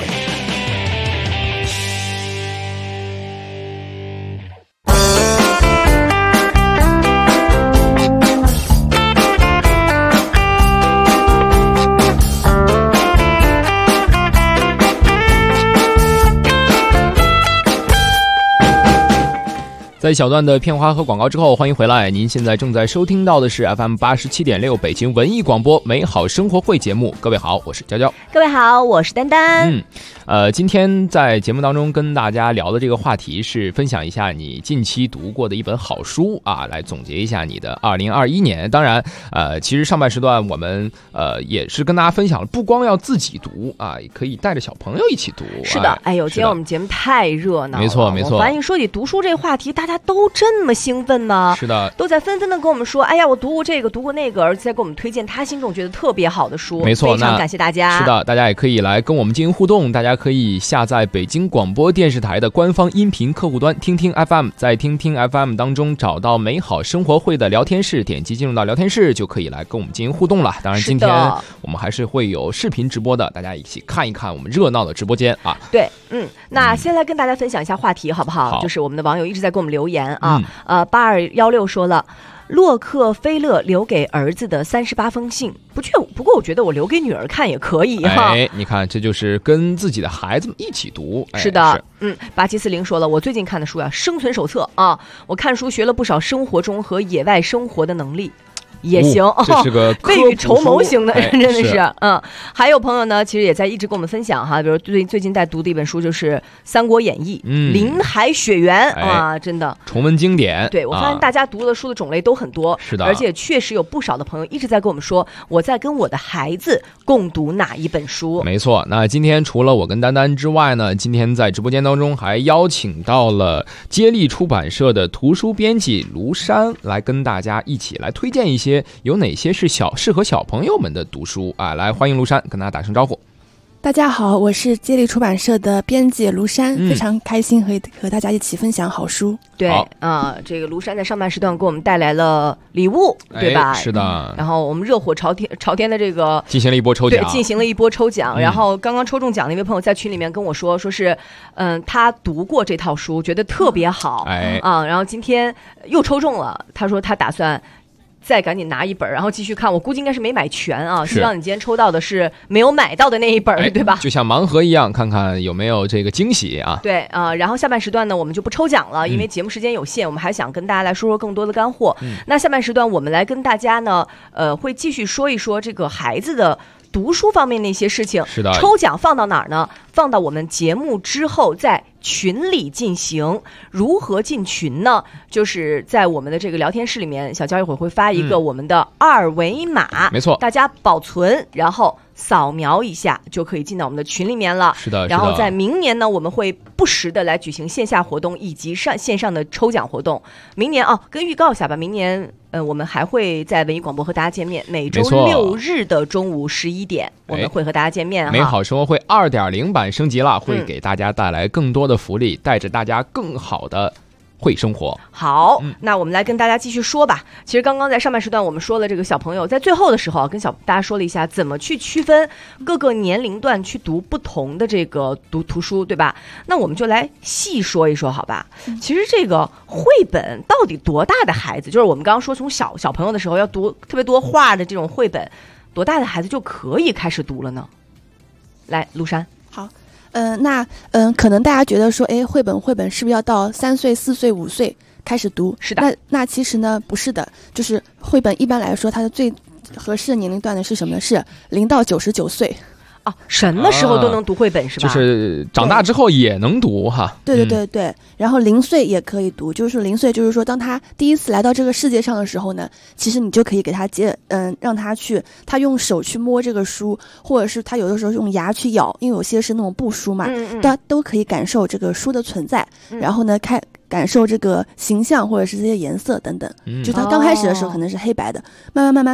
在一小段的片花和广告之后，欢迎回来。您现在正在收听到的是 FM 87.6北京文艺广播美好生活会节目。各位好，我是娇娇。 各位好，我是丹丹。 今天在节目当中跟大家聊的这个话题是分享一下你近期读过的一本好书啊，来总结一下你的2021年。当然，其实上半时段我们也是跟大家分享了，不光要自己读啊，也可以带着小朋友一起读。 是的，哎呦，今天我们节目太热闹了。 没错没错。 我发现说起读书这个话题，大家都这么兴奋吗？ 是的， 都在纷纷的跟我们说，哎呀，我读过这个，读过那个，而且在给我们推荐他心中觉得特别好的书。 没错， 非常感谢大家。 是的，大家也可以来跟我们进行互动，大家可以下载北京广播电视台的官方音频客户端听听 FM， 在听听 FM 当中找到美好生活会的聊天室，点击进入到聊天室就可以来跟我们进行互动了。当然今天我们还是会有视频直播的，大家一起看一看我们热闹的直播间啊。 对，那先来跟大家分享一下话题好不好？就是我们的网友一直在给我们留言啊。8216说了，洛克菲勒留给儿子的38封信，不过我觉得我留给女儿看也可以哈。 你看，这就是跟自己的孩子们一起读。 是的，8740说了，我最近看的书生存手册啊，我看书学了不少生活中和野外生活的能力。也行， 这是个未雨绸缪型的人，真的是。还有朋友呢，其实也在一直跟我们分享哈，比如最近在读的一本书就是《三国演义》，林海雪原啊，真的重温经典。 对，我发现大家读的书的种类都很多， 是的， 而且确实有不少的朋友一直在跟我们说，我在跟我的孩子共读哪一本书。 没错，那今天除了我跟丹丹之外呢，今天在直播间当中还邀请到了接力出版社的图书编辑卢山来跟大家一起来推荐一些有哪些是适合小朋友们的读书啊？来，欢迎卢山，跟大家打声招呼。 大家好，我是接力出版社的编辑卢山，非常开心和大家一起分享好书。 对这个卢山在上半时段给我们带来了礼物，对吧？ 是的。 然后我们热火朝天的这个进行了一波抽奖， 对，进行了一波抽奖。然后刚刚抽中奖的一位朋友在群里面跟我说是他读过这套书，觉得特别好，然后今天又抽中了，他说他打算再赶紧拿一本，然后继续看。我估计应该是没买全啊，希望你今天抽到的是没有买到的那一本，对吧？ 就像盲盒一样，看看有没有这个惊喜啊。 对然后下半时段呢，我们就不抽奖了，因为节目时间有限，我们还想跟大家来说说更多的干货。那下半时段我们来跟大家呢，会继续说一说这个孩子的读书方面的一些事情。 是的， 抽奖放到哪儿呢？放到我们节目之后在群里进行。如何进群呢？就是在我们的这个聊天室里面，小娇一会儿会发一个我们的二维码， 没错， 大家保存，然后扫描一下就可以进到我们的群里面了。 是的。 然后在明年呢，我们会不时的来举行线下活动以及线上的抽奖活动。明年跟预告一下吧，明年我们还会在文艺广播和大家见面，每周6日的中午11点，我们会和大家见面。 美好生活会2.0版升级了，会给大家带来更多的福利，带着大家更好的会生活。 好，那我们来跟大家继续说吧。其实刚刚在上半时段我们说了这个小朋友，在最后的时候跟大家说了一下怎么去区分各个年龄段去读不同的这个图书，对吧？那我们就来细说一说好吧。其实这个绘本到底多大的孩子，就是我们刚刚说从小朋友的时候要读特别多画的这种绘本，多大的孩子就可以开始读了呢？来，陆山。 好，可能大家觉得说，绘本是不是要到3岁、4岁、5岁开始读？ 是的。 那其实呢不是的，就是绘本一般来说它的最合适的年龄段呢是什么呢？是0到99岁。 什么时候都能读绘本是吧？ 就是长大之后也能读哈。 对，然后0岁也可以读，就是0岁，就是说当他第一次来到这个世界上的时候呢，其实你就可以给他让他用手去摸这个书，或者是他有的时候用牙去咬，因为有些是那种布书嘛，他都可以感受这个书的存在，然后呢感受这个形象或者是这些颜色等等。就他刚开始的时候可能是黑白的，慢慢到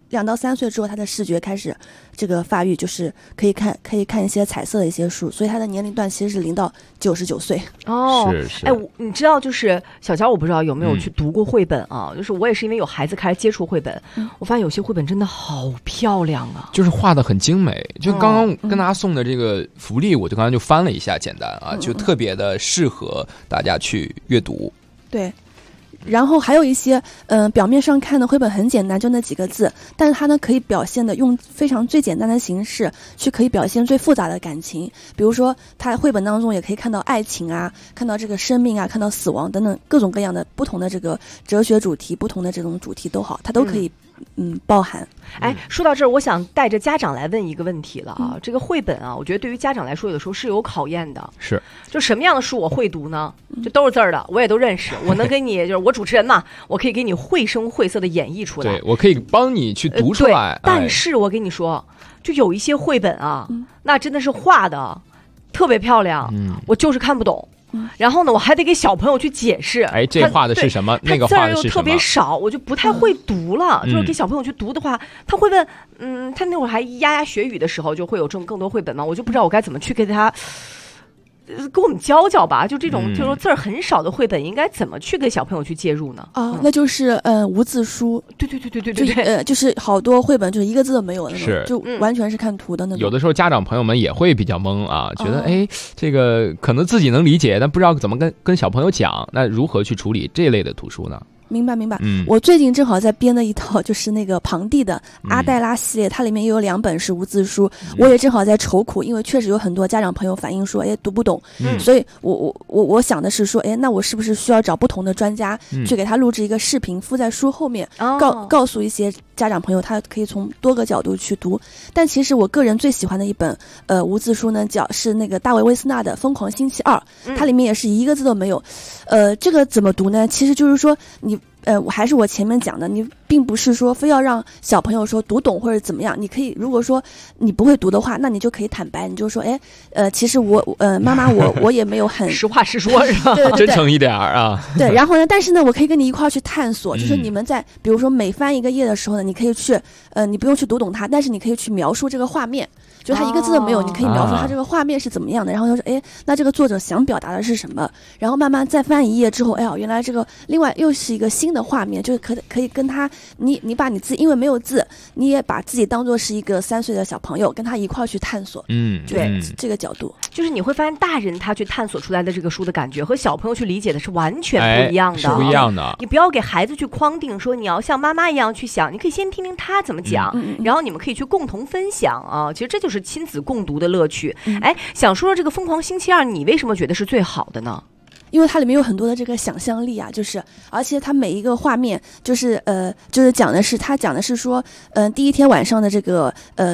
2到3岁之后，他的视觉开始这个发育，就是可以看一些彩色的一些书，所以他的年龄段其实是0到99岁。 哦， 是。 哎，你知道就是小乔，我不知道有没有去读过绘本啊？就是我也是因为有孩子开始接触绘本，我发现有些绘本真的好漂亮啊， 就是画的很精美。就刚刚跟大家送的这个福利，我就刚才就翻了一下，简单啊，就特别的适合大家去阅读。 对。然后还有一些，表面上看的绘本很简单，就那几个字，但是它呢可以表现的用非常最简单的形式去可以表现最复杂的感情。比如说，它绘本当中也可以看到爱情啊，看到这个生命啊，看到死亡等等各种各样的不同的这个哲学主题，不同的这种主题都好，它都可以包含。 哎，说到这儿，我想带着家长来问一个问题了啊。这个绘本啊，我觉得对于家长来说，有的时候是有考验的。 是， 就什么样的书我会读呢？就都是字儿的，我也都认识，我能给你，就是我主持人嘛，我可以给你绘声绘色的演绎出来。 对，我可以帮你去读出来。 但是我跟你说，就有一些绘本啊，那真的是画的特别漂亮，我就是看不懂。然后呢，我还得给小朋友去解释， 哎，这画的是什么？那个画的是什么？字又特别少，我就不太会读了。就是给小朋友去读的话，他会问，他那会儿还牙牙学语的时候，就会有这种更多绘本嘛，我就不知道我该怎么去给他。给我们教教吧，就这种就是说字儿很少的绘本，应该怎么去给小朋友去介入呢？ 那就是无字书。 对， 就是好多绘本就是一个字都没有的那种， 是就完全是看图的那种。 有的时候家长朋友们也会比较懵啊，觉得哎，这个可能自己能理解，但不知道怎么跟小朋友讲，那如何去处理这类的图书呢？ 明白。我最近正好在编的一套，就是那个庞蒂的阿黛拉系列，它里面也有2本是无字书，我也正好在愁苦，因为确实有很多家长朋友反映说，哎，读不懂，所以我想的是说，哎，那我是不是需要找不同的专家去给他录制一个视频，附在书后面，告诉一些家长朋友，他可以从多个角度去读。但其实我个人最喜欢的一本无字书呢，是那个大卫·威斯纳的《疯狂星期2》，它里面也是一个字都没有。这个怎么读呢？其实就是说还是我前面讲的，你并不是说非要让小朋友说读懂或者怎么样，你可以如果说你不会读的话，那你就可以坦白，你就说，哎，其实妈妈我也没有很实话实说，是吧？ 对， 真诚一点啊。 对，然后呢，但是呢，我可以跟你一块儿去探索，就是你们在比如说每翻一个页的时候呢，你可以去你不用去读懂它，但是你可以去描述这个画面。就他一个字都没有，你可以描述他这个画面是怎么样的，然后就说，哎，那这个作者想表达的是什么？然后慢慢再翻一页之后，哎呀，原来这个另外又是一个新的画面，就可以跟他，你把你自己，因为没有字，你也把自己当作是一个3岁的小朋友，跟他一块儿去探索。对，这个角度， 就是你会发现大人他去探索出来的这个书的感觉和小朋友去理解的是完全不一样的， 是不一样的。 你不要给孩子去框定说你要像妈妈一样去想，你可以先听听他怎么讲，然后你们可以去共同分享啊。其实这就是亲子共读的乐趣。哎，想说说这个《疯狂星期2》，你为什么觉得是最好的呢？ 因为它里面有很多的这个想象力啊，就是而且它每一个画面就是讲的是说第一天晚上的这个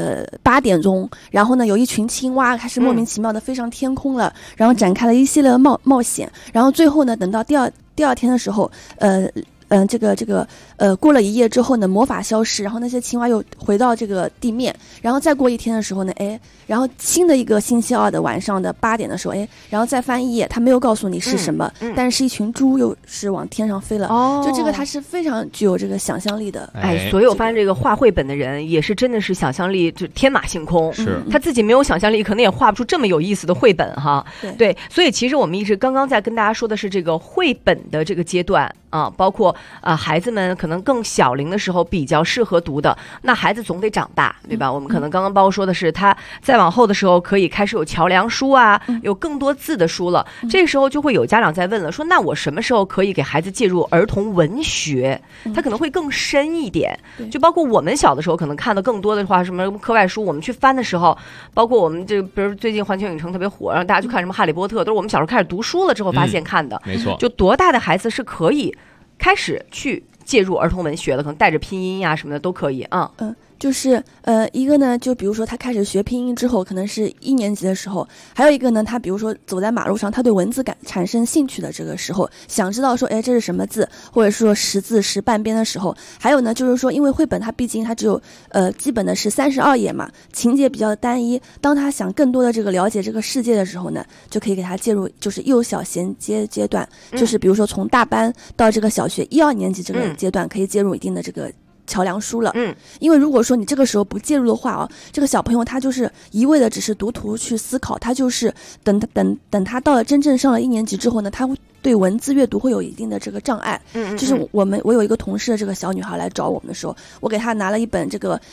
8点钟，然后呢有一群青蛙开始莫名其妙的飞上天空了，然后展开了一系列的冒险，然后最后呢等到第二天的时候过了1夜之后呢，魔法消失，然后那些青蛙又回到这个地面，然后再过1天的时候呢，哎，然后新的一个星期2的晚上的8点的时候，哎，然后再翻1页，他没有告诉你是什么，但是一群猪又是往天上飞了。就这个它是非常具有这个想象力的。 哎，所有翻这个画绘本的人也是真的是想象力就天马行空， 是他自己没有想象力，可能也画不出这么有意思的绘本哈。对，所以其实我们一直刚刚在跟大家说的是这个绘本的这个阶段啊，包括孩子们可能更小龄的时候比较适合读的，那孩子总得长大，对吧？我们可能刚刚包括说的是他再往后的时候可以开始有桥梁书啊，有更多字的书了，这个时候就会有家长在问了，说那我什么时候可以给孩子介入儿童文学？他可能会更深一点，就包括我们小的时候可能看的更多的话，什么课外书，我们去翻的时候，包括我们这个比如最近环球影城特别火，让大家去看什么哈利波特，都是我们小时候开始读书了之后发现看的。 没错， 就多大的孩子是可以开始去介入儿童文学的，可能带着拼音呀什么的都可以啊。 就是一个呢，就比如说他开始学拼音之后，可能是1年级的时候；还有一个呢，他比如说走在马路上，他对文字产生兴趣的这个时候，想知道说，哎，这是什么字，或者说识字识半边的时候；还有呢，就是说，因为绘本它毕竟它只有基本的是32页嘛，情节比较单一。当他想更多的这个了解这个世界的时候呢，就可以给他介入，就是幼小衔接阶段，就是比如说从大班到这个小学1、2年级这个阶段，可以介入一定的这个桥梁书了。因为如果说你这个时候不介入的话这个小朋友他就是一味的只是读图去思考，他就是等他到了真正上了1年级之后呢，他会对文字阅读会有一定的这个障碍。就是我有一个同事的这个小女孩来找我们的时候，我给她拿了一本这个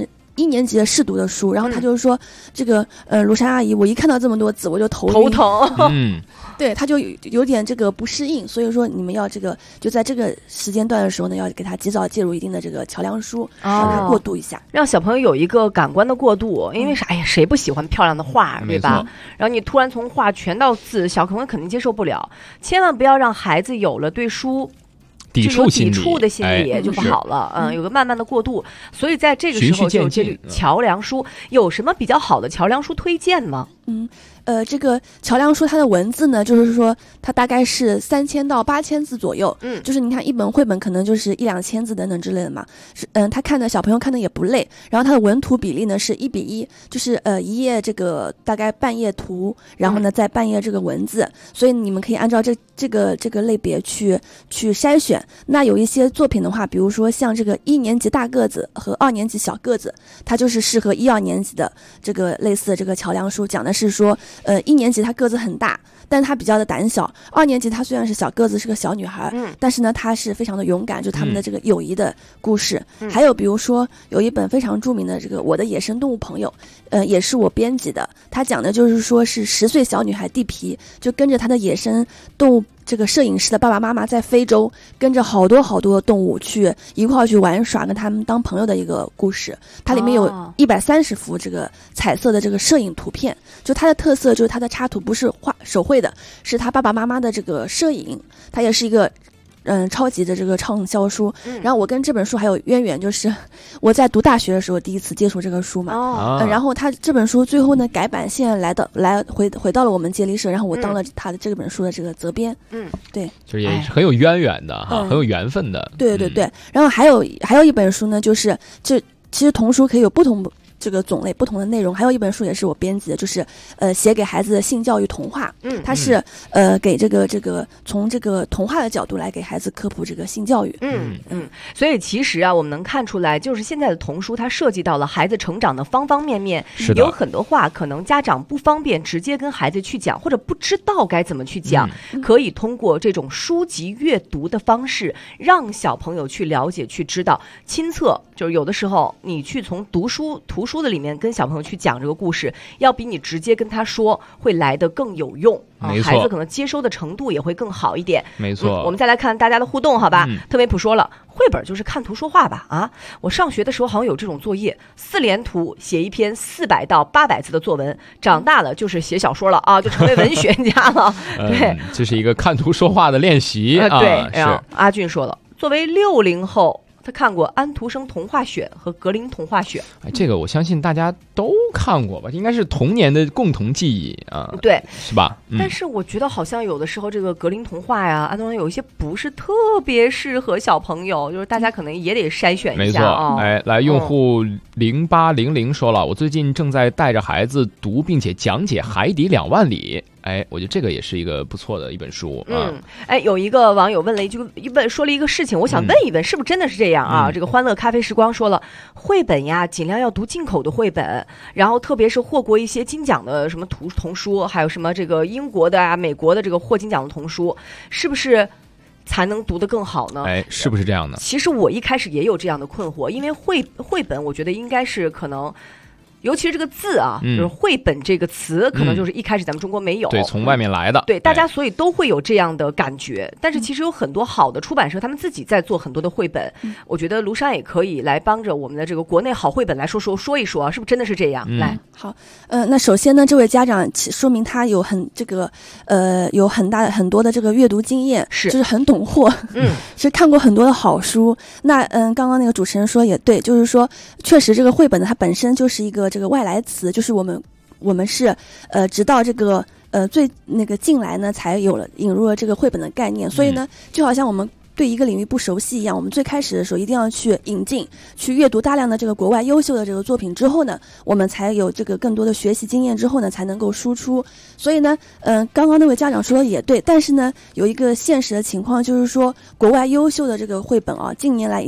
1年级的试读的书，然后他就是说这个庐山阿姨，我一看到这么多字我就头疼。 对，他就有点这个不适应，所以说你们要这个就在这个时间段的时候呢，要给他及早介入一定的这个桥梁书，让他过渡一下， 让小朋友有一个感官的过渡。因为哎呀，谁不喜欢漂亮的画，对吧？然后你突然从画全到字，小朋友肯定接受不了。千万不要让孩子有了对书抵触的心理就不好了。有个慢慢的过渡，所以在这个时候就这桥梁书有什么比较好的桥梁书推荐吗？ 这个桥梁书它的文字呢，就是说它大概是3000到8000字左右。就是你看一本绘本可能就是1-2千字等等之类的嘛。他看的小朋友看的也不累。然后它的文图比例呢是1比1，就是一页这个大概半页图，然后呢再半页这个文字。所以你们可以按照这个类别去筛选。那有一些作品的话，比如说像这个1年级大个子和2年级小个子，它就是适合1-2年级的这个类似的这个桥梁书，讲的是说1年级他个子很大，但是他比较的胆小。2年级他虽然是小个子，是个小女孩，但是呢他是非常的勇敢，就他们的这个友谊的故事。还有比如说有一本非常著名的这个《我的野生动物朋友》，也是我编辑的。他讲的就是说是10岁小女孩地皮，就跟着他的野生动物这个摄影师的爸爸妈妈在非洲跟着好多动物去一块去玩耍，跟他们当朋友的一个故事。它里面有130幅这个彩色的这个摄影图片，就它的特色就是它的插图不是手绘的，是他爸爸妈妈的这个摄影。它也是一个超级的这个畅销书。然后我跟这本书还有渊源，就是我在读大学的时候第一次接触这个书嘛。然后他这本书最后呢改版，现在回到了我们接力社，然后我当了他的这本书的这个责编。对， 就是也是很有渊源的哈，很有缘分的。 对。然后还有一本书呢，就是其实童书可以有不同这个种类不同的内容。还有一本书也是我编辑的，就是写给孩子的性教育童话。它是给这个从这个童话的角度来给孩子科普这个性教育。 所以其实啊，我们能看出来，就是现在的童书它涉及到了孩子成长的方方面面，有很多话可能家长不方便直接跟孩子去讲，或者不知道该怎么去讲，可以通过这种书籍阅读的方式，让小朋友去了解去知道。亲测就是有的时候你去从图书的里面跟小朋友去讲这个故事，要比你直接跟他说会来得更有用。孩子可能接收的程度也会更好一点。 没错。 我们再来看大家的互动，好吧？特维普说了，绘本就是看图说话吧。我上学的时候好像有这种作业，4连图写一篇400到800字的作文，长大了就是写小说了啊，就成为文学家了。对， 这是一个看图说话的练习。 对， 是。 阿俊说了，作为60后。他看过安徒生童话选和格林童话选。 这个我相信大家都看过吧，应该是童年的共同记忆啊。 对， 是吧？ 但是我觉得好像有的时候这个格林童话呀，安徒生有一些不是特别适合小朋友，就是大家可能也得筛选一下啊。 没错。来，用户0800说了，我最近正在带着孩子读并且讲解《海底2万里》。我觉得这个也是一个不错的一本书啊。 有一个网友问了说了一个事情，我想问一问，是不是真的是这样啊？这个欢乐咖啡时光说了，绘本呀，尽量要读进口的绘本，然后特别是获过一些金奖的什么童书，还有什么这个英国的啊、美国的这个获金奖的童书，是不是才能读得更好呢？ 是不是这样的？ 其实我一开始也有这样的困惑，因为绘本，我觉得应该是可能。尤其是这个字啊，就是绘本这个词，可能就是一开始咱们中国没有， 对，从外面来的， 对，大家所以都会有这样的感觉。但是其实有很多好的出版社，他们自己在做很多的绘本。我觉得庐山也可以来帮着我们的这个国内好绘本来说一说啊，是不是真的是这样？来， 好，那首先呢，这位家长说明他有有很多的这个阅读经验，就是很懂货，是看过很多的好书。那刚刚那个主持人说也对，就是说确实这个绘本呢，它本身就是一个这个外来词，就是我们是直到这个最那个近来呢，才引入了这个绘本的概念。所以呢，就好像我们对一个领域不熟悉一样，我们最开始的时候一定要去引进、去阅读大量的这个国外优秀的这个作品之后呢，我们才有这个更多的学习经验之后呢，才能够输出。所以呢，刚刚那位家长说的也对，但是呢，有一个现实的情况就是说，国外优秀的这个绘本啊，近年来已经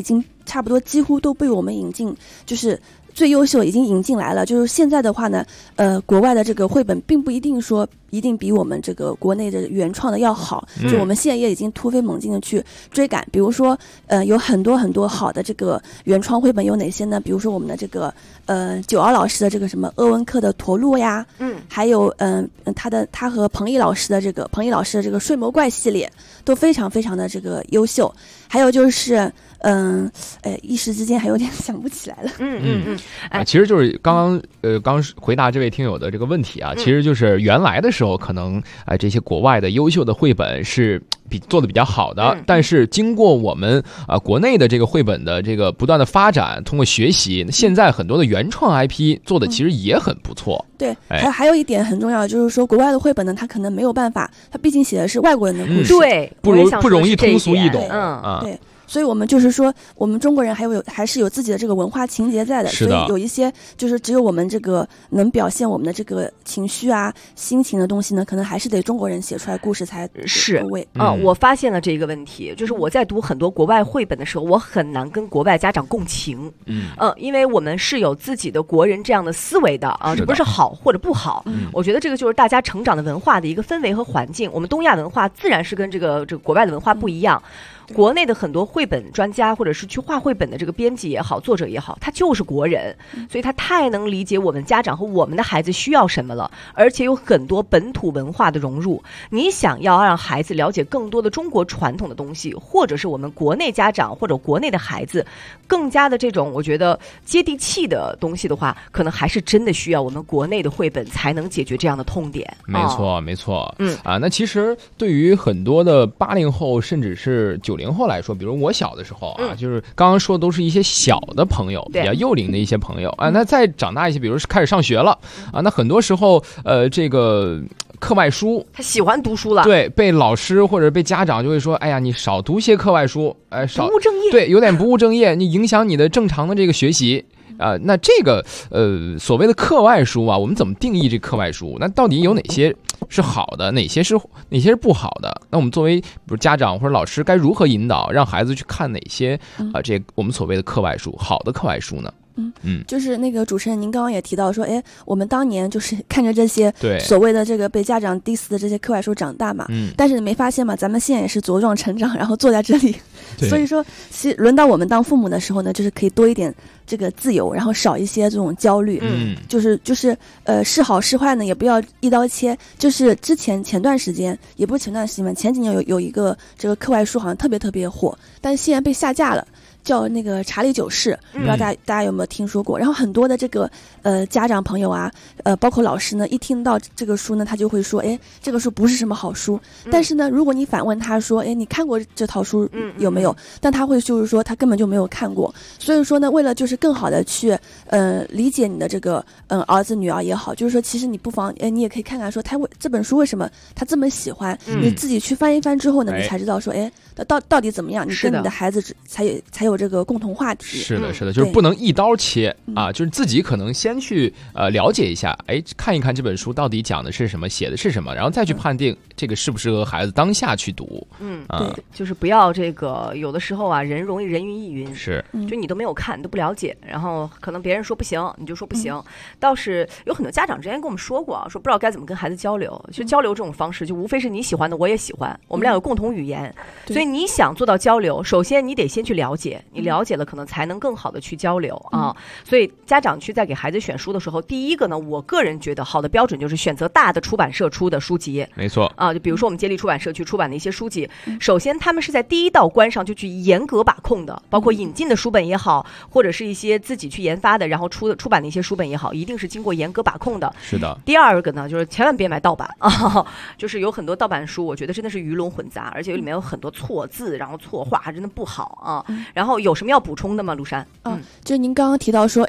差不多几乎都被我们引进，就是最优秀已经引进来了。就是现在的话呢，国外的这个绘本并不一定说一定比我们这个国内的原创的要好，就我们现在也已经突飞猛进的去追赶。比如说，有很多很多好的这个原创绘本有哪些呢？比如说我们的这个九敖老师的这个什么鄂温克的驼鹿呀，还有他和彭毅老师的这个睡魔怪系列都非常非常的这个优秀。还有就是一时之间还有点想不起来了。 其实就是刚回答这位听友的这个问题啊，其实就是原来的时候可能这些国外的优秀的绘本是做的比较好的，但是经过我们国内的这个绘本的这个不断的发展，通过学习，现在很多的原创 IP 做的其实也很不错。 对，还有一点很重要，就是说国外的绘本呢，它可能没有办法，它毕竟写的是外国人的故事， 对， 不容易通俗易懂。 对。所以我们就是说，我们中国人还是有自己的这个文化情节在的，所以有一些就是只有我们这个能表现我们的这个情绪啊、心情的东西呢，可能还是得中国人写出来故事才到位。 我发现了这个问题，就是我在读很多国外绘本的时候，我很难跟国外家长共情。因为我们是有自己的国人这样的思维的啊，这不是好或者不好。我觉得这个就是大家成长的文化的一个氛围和环境。我们东亚文化自然是跟这个国外的文化不一样。国内的很多绘本专家或者是去画绘本的这个编辑也好，作者也好，他就是国人，所以他太能理解我们家长和我们的孩子需要什么了，而且有很多本土文化的融入。你想要让孩子了解更多的中国传统的东西，或者是我们国内家长或者国内的孩子更加的这种我觉得接地气的东西的话，可能还是真的需要我们国内的绘本才能解决这样的痛点。 没错。那其实对于很多的80后甚至是90后来说，比如我小的时候啊，就是刚刚说的都是一些小的朋友，比较幼龄的一些朋友啊。那再长大一些，比如开始上学了啊，那很多时候这个课外书， 他喜欢读书了， 对，被老师或者被家长就会说，哎呀，你少读些课外书，少不务正业， 对，有点不务正业，你影响你的正常的这个学习。那这个所谓的课外书啊，我们怎么定义这课外书？那到底有哪些是好的，哪些是不好的？那我们作为比如家长或者老师，该如何引导让孩子去看哪些这我们所谓的课外书，好的课外书呢？ 就是那个主持人，您刚刚也提到说，我们当年就是看着这些所谓的这个被家长 diss 的这些课外书长大嘛，但是你没发现嘛，咱们现在也是茁壮成长，然后坐在这里，所以说，其实轮到我们当父母的时候呢，就是可以多一点这个自由，然后少一些这种焦虑，就是是好是坏呢，也不要一刀切。就是前段时间，也不是前段时间嘛，前几年有一个这个课外书好像特别特别火，但是现在被下架了。叫那个查理九世，不知道大家有没有听说过？然后很多的这个家长朋友啊，包括老师呢，一听到这个书呢，他就会说，这个书不是什么好书。但是呢，如果你反问他说，你看过这套书有没有？但他会就是说他根本就没有看过。所以说呢，为了就是更好的去理解你的这个儿子女儿也好，就是说其实你不妨你也可以看看说这本书为什么他这么喜欢，你自己去翻一翻之后呢，你才知道说到底怎么样，你跟你的孩子才有这个共同话题。 是的，就是不能一刀切啊，就是自己可能先去了解一下，看一看这本书到底讲的是什么，写的是什么，然后再去判定这个适不适合孩子当下去读。 对，就是不要这个有的时候啊，人容易人云亦云， 是， 就你都没有看，你都不了解，然后可能别人说不行，你就说不行。倒是有很多家长之前跟我们说过，说不知道该怎么跟孩子交流。其实交流这种方式，就无非是你喜欢的我也喜欢，我们俩有共同语言，所以你想做到交流，首先你得先去了解，你了解了可能才能更好的去交流啊。所以家长去在给孩子选书的时候，第一个呢，我个人觉得好的标准就是选择大的出版社出的书籍。 没错啊，就比如说我们接力出版社去出版的一些书籍，首先他们是在第一道关上就去严格把控的，包括引进的书本也好，或者是一些自己去研发的，然后出版的一些书本也好，一定是经过严格把控的。 是的。 第二个呢，就是千万别买盗版啊，就是有很多盗版书，我觉得真的是鱼龙混杂，而且里面有很多错字，然后错话，真的不好啊。然后有什么要补充的吗，卢珊？ 就是您刚刚提到说，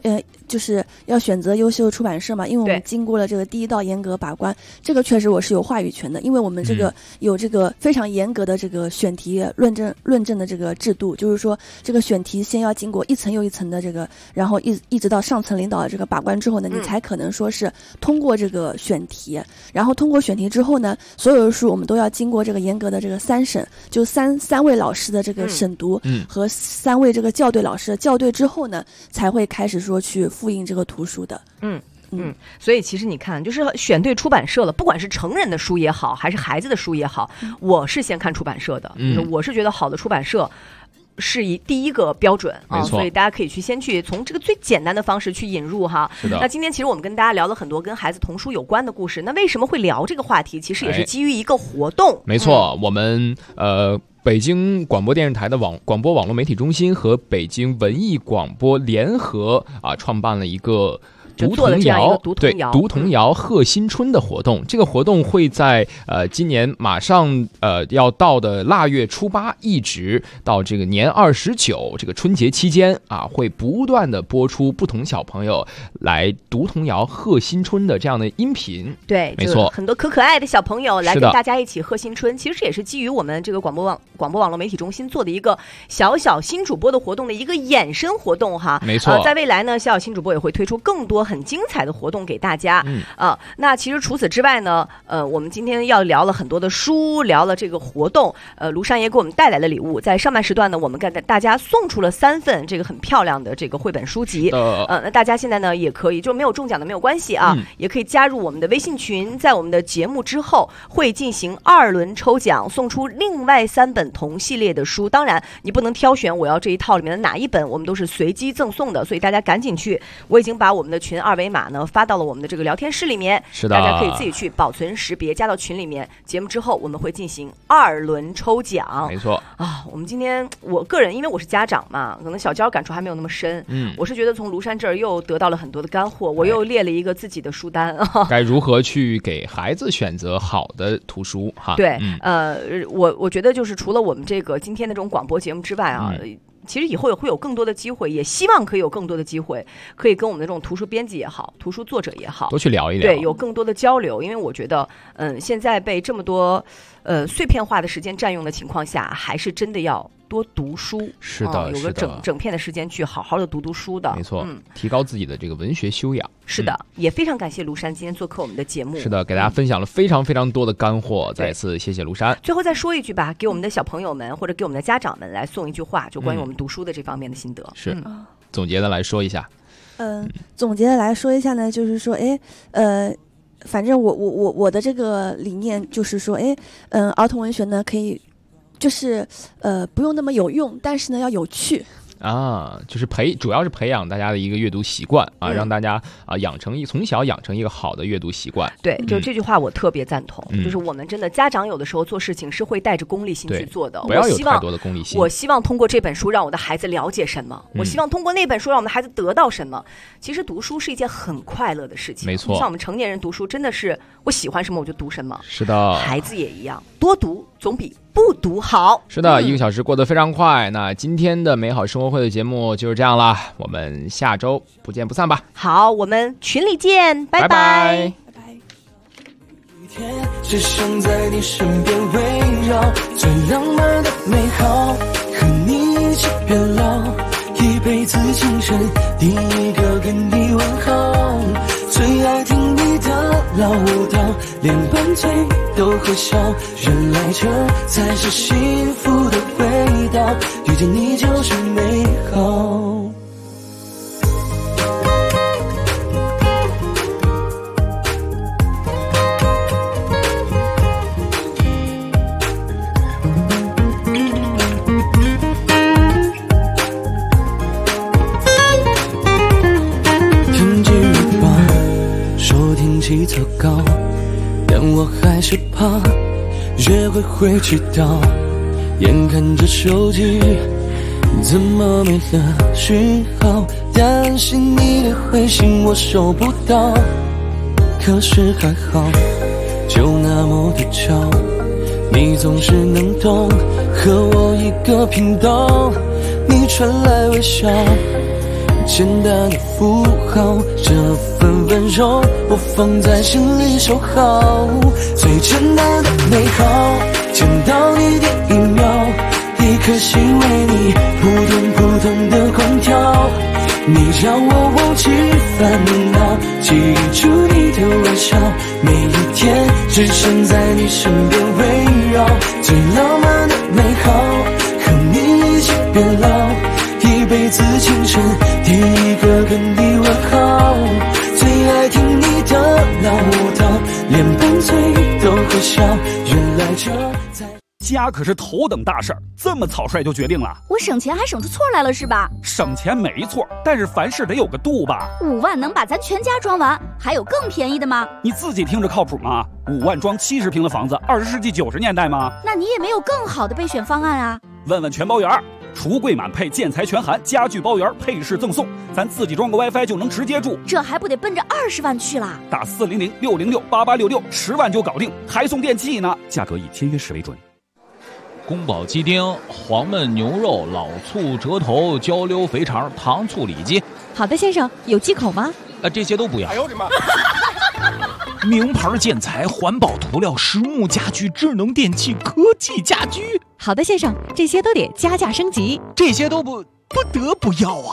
就是要选择优秀出版社嘛，因为我们经过了这个第一道严格把关，这个确实我是有话语权的，因为我们这个有这个非常严格的这个选题论证的这个制度，就是说这个选题先要经过一层又一层的这个，然后一直到上层领导的这个把关之后呢，你才可能说是通过这个选题，然后通过选题之后呢，所有的书我们都要经过这个严格的这个3审，就三位老师的这个审读，和3位这个校对老师校对之后呢，才会开始说去复印这个图书的。 所以其实你看，就是选对出版社了，不管是成人的书也好，还是孩子的书也好，我是先看出版社的。我是觉得好的出版社是第一个标准啊，所以大家可以先去从这个最简单的方式去引入哈。 是的。 那今天其实我们跟大家聊了很多跟孩子童书有关的故事，那为什么会聊这个话题？其实也是基于一个活动。 没错，我们北京广播电视台的广播网络媒体中心和北京文艺广播联合创办了一个读童谣贺新春的活动。这个活动会在今年马上要到的腊月初8，一直到这个年29这个春节期间会不断的播出不同小朋友来读童谣贺新春的这样的音频。 对， 没错， 很多可爱的小朋友来跟大家一起贺新春，其实也是基于我们这个广播网络媒体中心做的一个小新主播的活动的一个衍生活动哈。 没错， 在未来呢，小新主播也会推出更多很精彩的活动给大家。那其实除此之外呢，我们今天要聊了很多的书，聊了这个活动。庐山也给我们带来了礼物，在上半时段呢，我们给大家送出了3份这个很漂亮的这个绘本书籍。那大家现在呢也可以，就没有中奖的没有关系啊，也可以加入我们的微信群，在我们的节目之后会进行2轮抽奖，送出另外3本同系列的书。当然你不能挑选我要这一套里面的哪一本，我们都是随机赠送的，所以大家赶紧去，我已经把我们的群2维码呢发到了我们的这个聊天室里面， 是的， 大家可以自己去保存识别，加到群里面。节目之后我们会进行2轮抽奖。 没错我们今天我个人因为我是家长嘛，可能小娇感触还没有那么深，我是觉得从庐山这儿又得到了很多的干货，我又列了一个自己的书单该如何去给孩子选择好的图书哈。 对，我觉得就是除了我们这个今天的这种广播节目之外其实以后也会有更多的机会，也希望可以有更多的机会，可以跟我们的这种图书编辑也好，图书作者也好， 多去聊一聊， 对，有更多的交流。因为我觉得，现在被这么多碎片化的时间占用的情况下，还是真的要多读书。 是的， 有个整片的时间去好好的读书的。 没错，提高自己的这个文学修养。 是的，也非常感谢庐山今天做客我们的节目。 是的，给大家分享了非常非常多的干货，再次谢谢庐山。 最后再说一句吧，给我们的小朋友们或者给我们的家长们来送一句话，就关于我们读书的这方面的心得。 是，总结的来说一下。 总结的来说一下呢，就是说，反正我的这个理念就是说，儿童文学呢可以，就是不用那么有用，但是呢要有趣。 就是主要是培养大家的一个阅读习惯让大家从小养成一个好的阅读习惯。 对，就这句话我特别赞同，就是我们真的家长有的时候做事情是会带着功利心去做的， 不要有太多的功利心。 我希望通过这本书让我的孩子了解什么，我希望通过那本书让我们的孩子得到什么。其实读书是一件很快乐的事情， 没错。 像我们成年人读书真的是我喜欢什么我就读什么。 是的， 孩子也一样，多读总比不读好。 是的，1个小时过得非常快。那今天的美好生活会的节目就是这样啦，我们下周不见不散吧。 好，我们群里见，拜拜。 只想在你身边围绕，最浪漫的美好，和你一起变老，一辈子情深，第一个跟你问好，最爱听你的老舞蹈，连拌嘴都会笑，原来这才是幸福的味道，遇见你就是美好。走高，但我还是怕约会会迟到，眼看着手机怎么没了讯号，担心你的回信我收不到，可是还好就那么的巧，你总是能懂，和我一个频道，你传来微笑， 简单的符号，这份温柔我放在心里守好。最简单的美好，见到你第一秒，一颗心为你扑通扑通的狂跳。你让我忘记烦恼，记住你的微笑，每一天只想在你身边围绕。最浪漫的美好，和你一起变老，一辈子情深，第一个跟你问好。最爱听你的唠叨，连拌嘴都会笑，原来这在家可是头等大事儿，这么草率就决定了？ 我省钱还省出错来了是吧？ 省钱没错，但是凡事得有个度吧。 5万能把咱全家装完，还有更便宜的吗？ 你自己听着靠谱吗？5万装70平的房子，20世纪90年代吗？ 那你也没有更好的备选方案啊？ 问问全包园，橱柜满配，建材全含，家具包圆，配饰赠送，咱自己装个 WiFi 就能直接住， 这还不得奔着20万去了？ 打400 606 8866，10万就搞定，还送电器呢，价格以签约时为准。 宫保鸡丁、黄焖牛肉、老醋、折头、焦溜肥肠、糖醋里脊。 好的，先生，有忌口吗？ 这些都不要。 哎呦我的妈！ 名牌建材、环保涂料、实木家具、智能电器、科技家居。 好的，先生，这些都得加价升级。 这些都不得不要啊！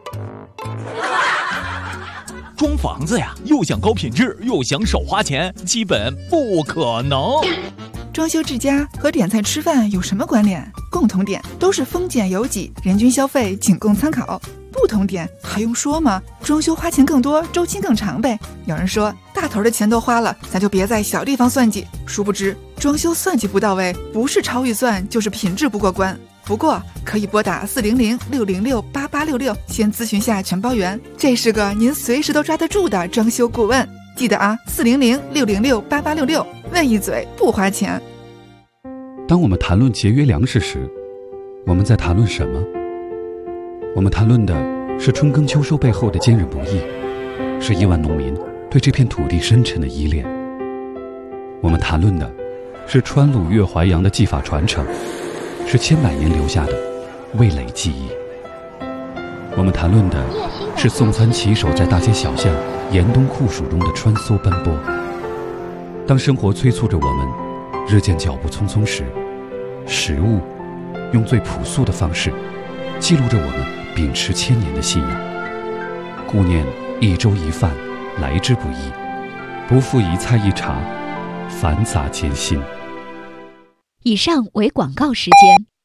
装房子呀，又想高品质，又想少花钱，基本不可能。 装修之家和点菜吃饭有什么关联？共同点都是丰俭由己，人均消费仅供参考。不同点还用说吗？装修花钱更多，周期更长呗。有人说大头的钱都花了，咱就别在小地方算计。殊不知装修算计不到位，不是超预算就是品质不过关。不过可以拨打400 606 8866，先咨询下全包园，这是个您随时都抓得住的装修顾问。记得啊，400 606 8866，问一嘴不花钱。 当我们谈论节约粮食时，我们在谈论什么？我们谈论的是春耕秋收背后的坚韧不易，是亿万农民对这片土地深沉的依恋。我们谈论的是川鲁粤淮扬的技法传承，是千百年留下的味蕾记忆。我们谈论的是送餐骑手在大街小巷严冬酷暑中的穿梭奔波。当生活催促着我们日渐脚步匆匆时，食物用最朴素的方式记录着我们秉持1000年的信仰。顾念一粥一饭来之不易，不负一菜一茶繁杂艰辛。 以上为广告时间。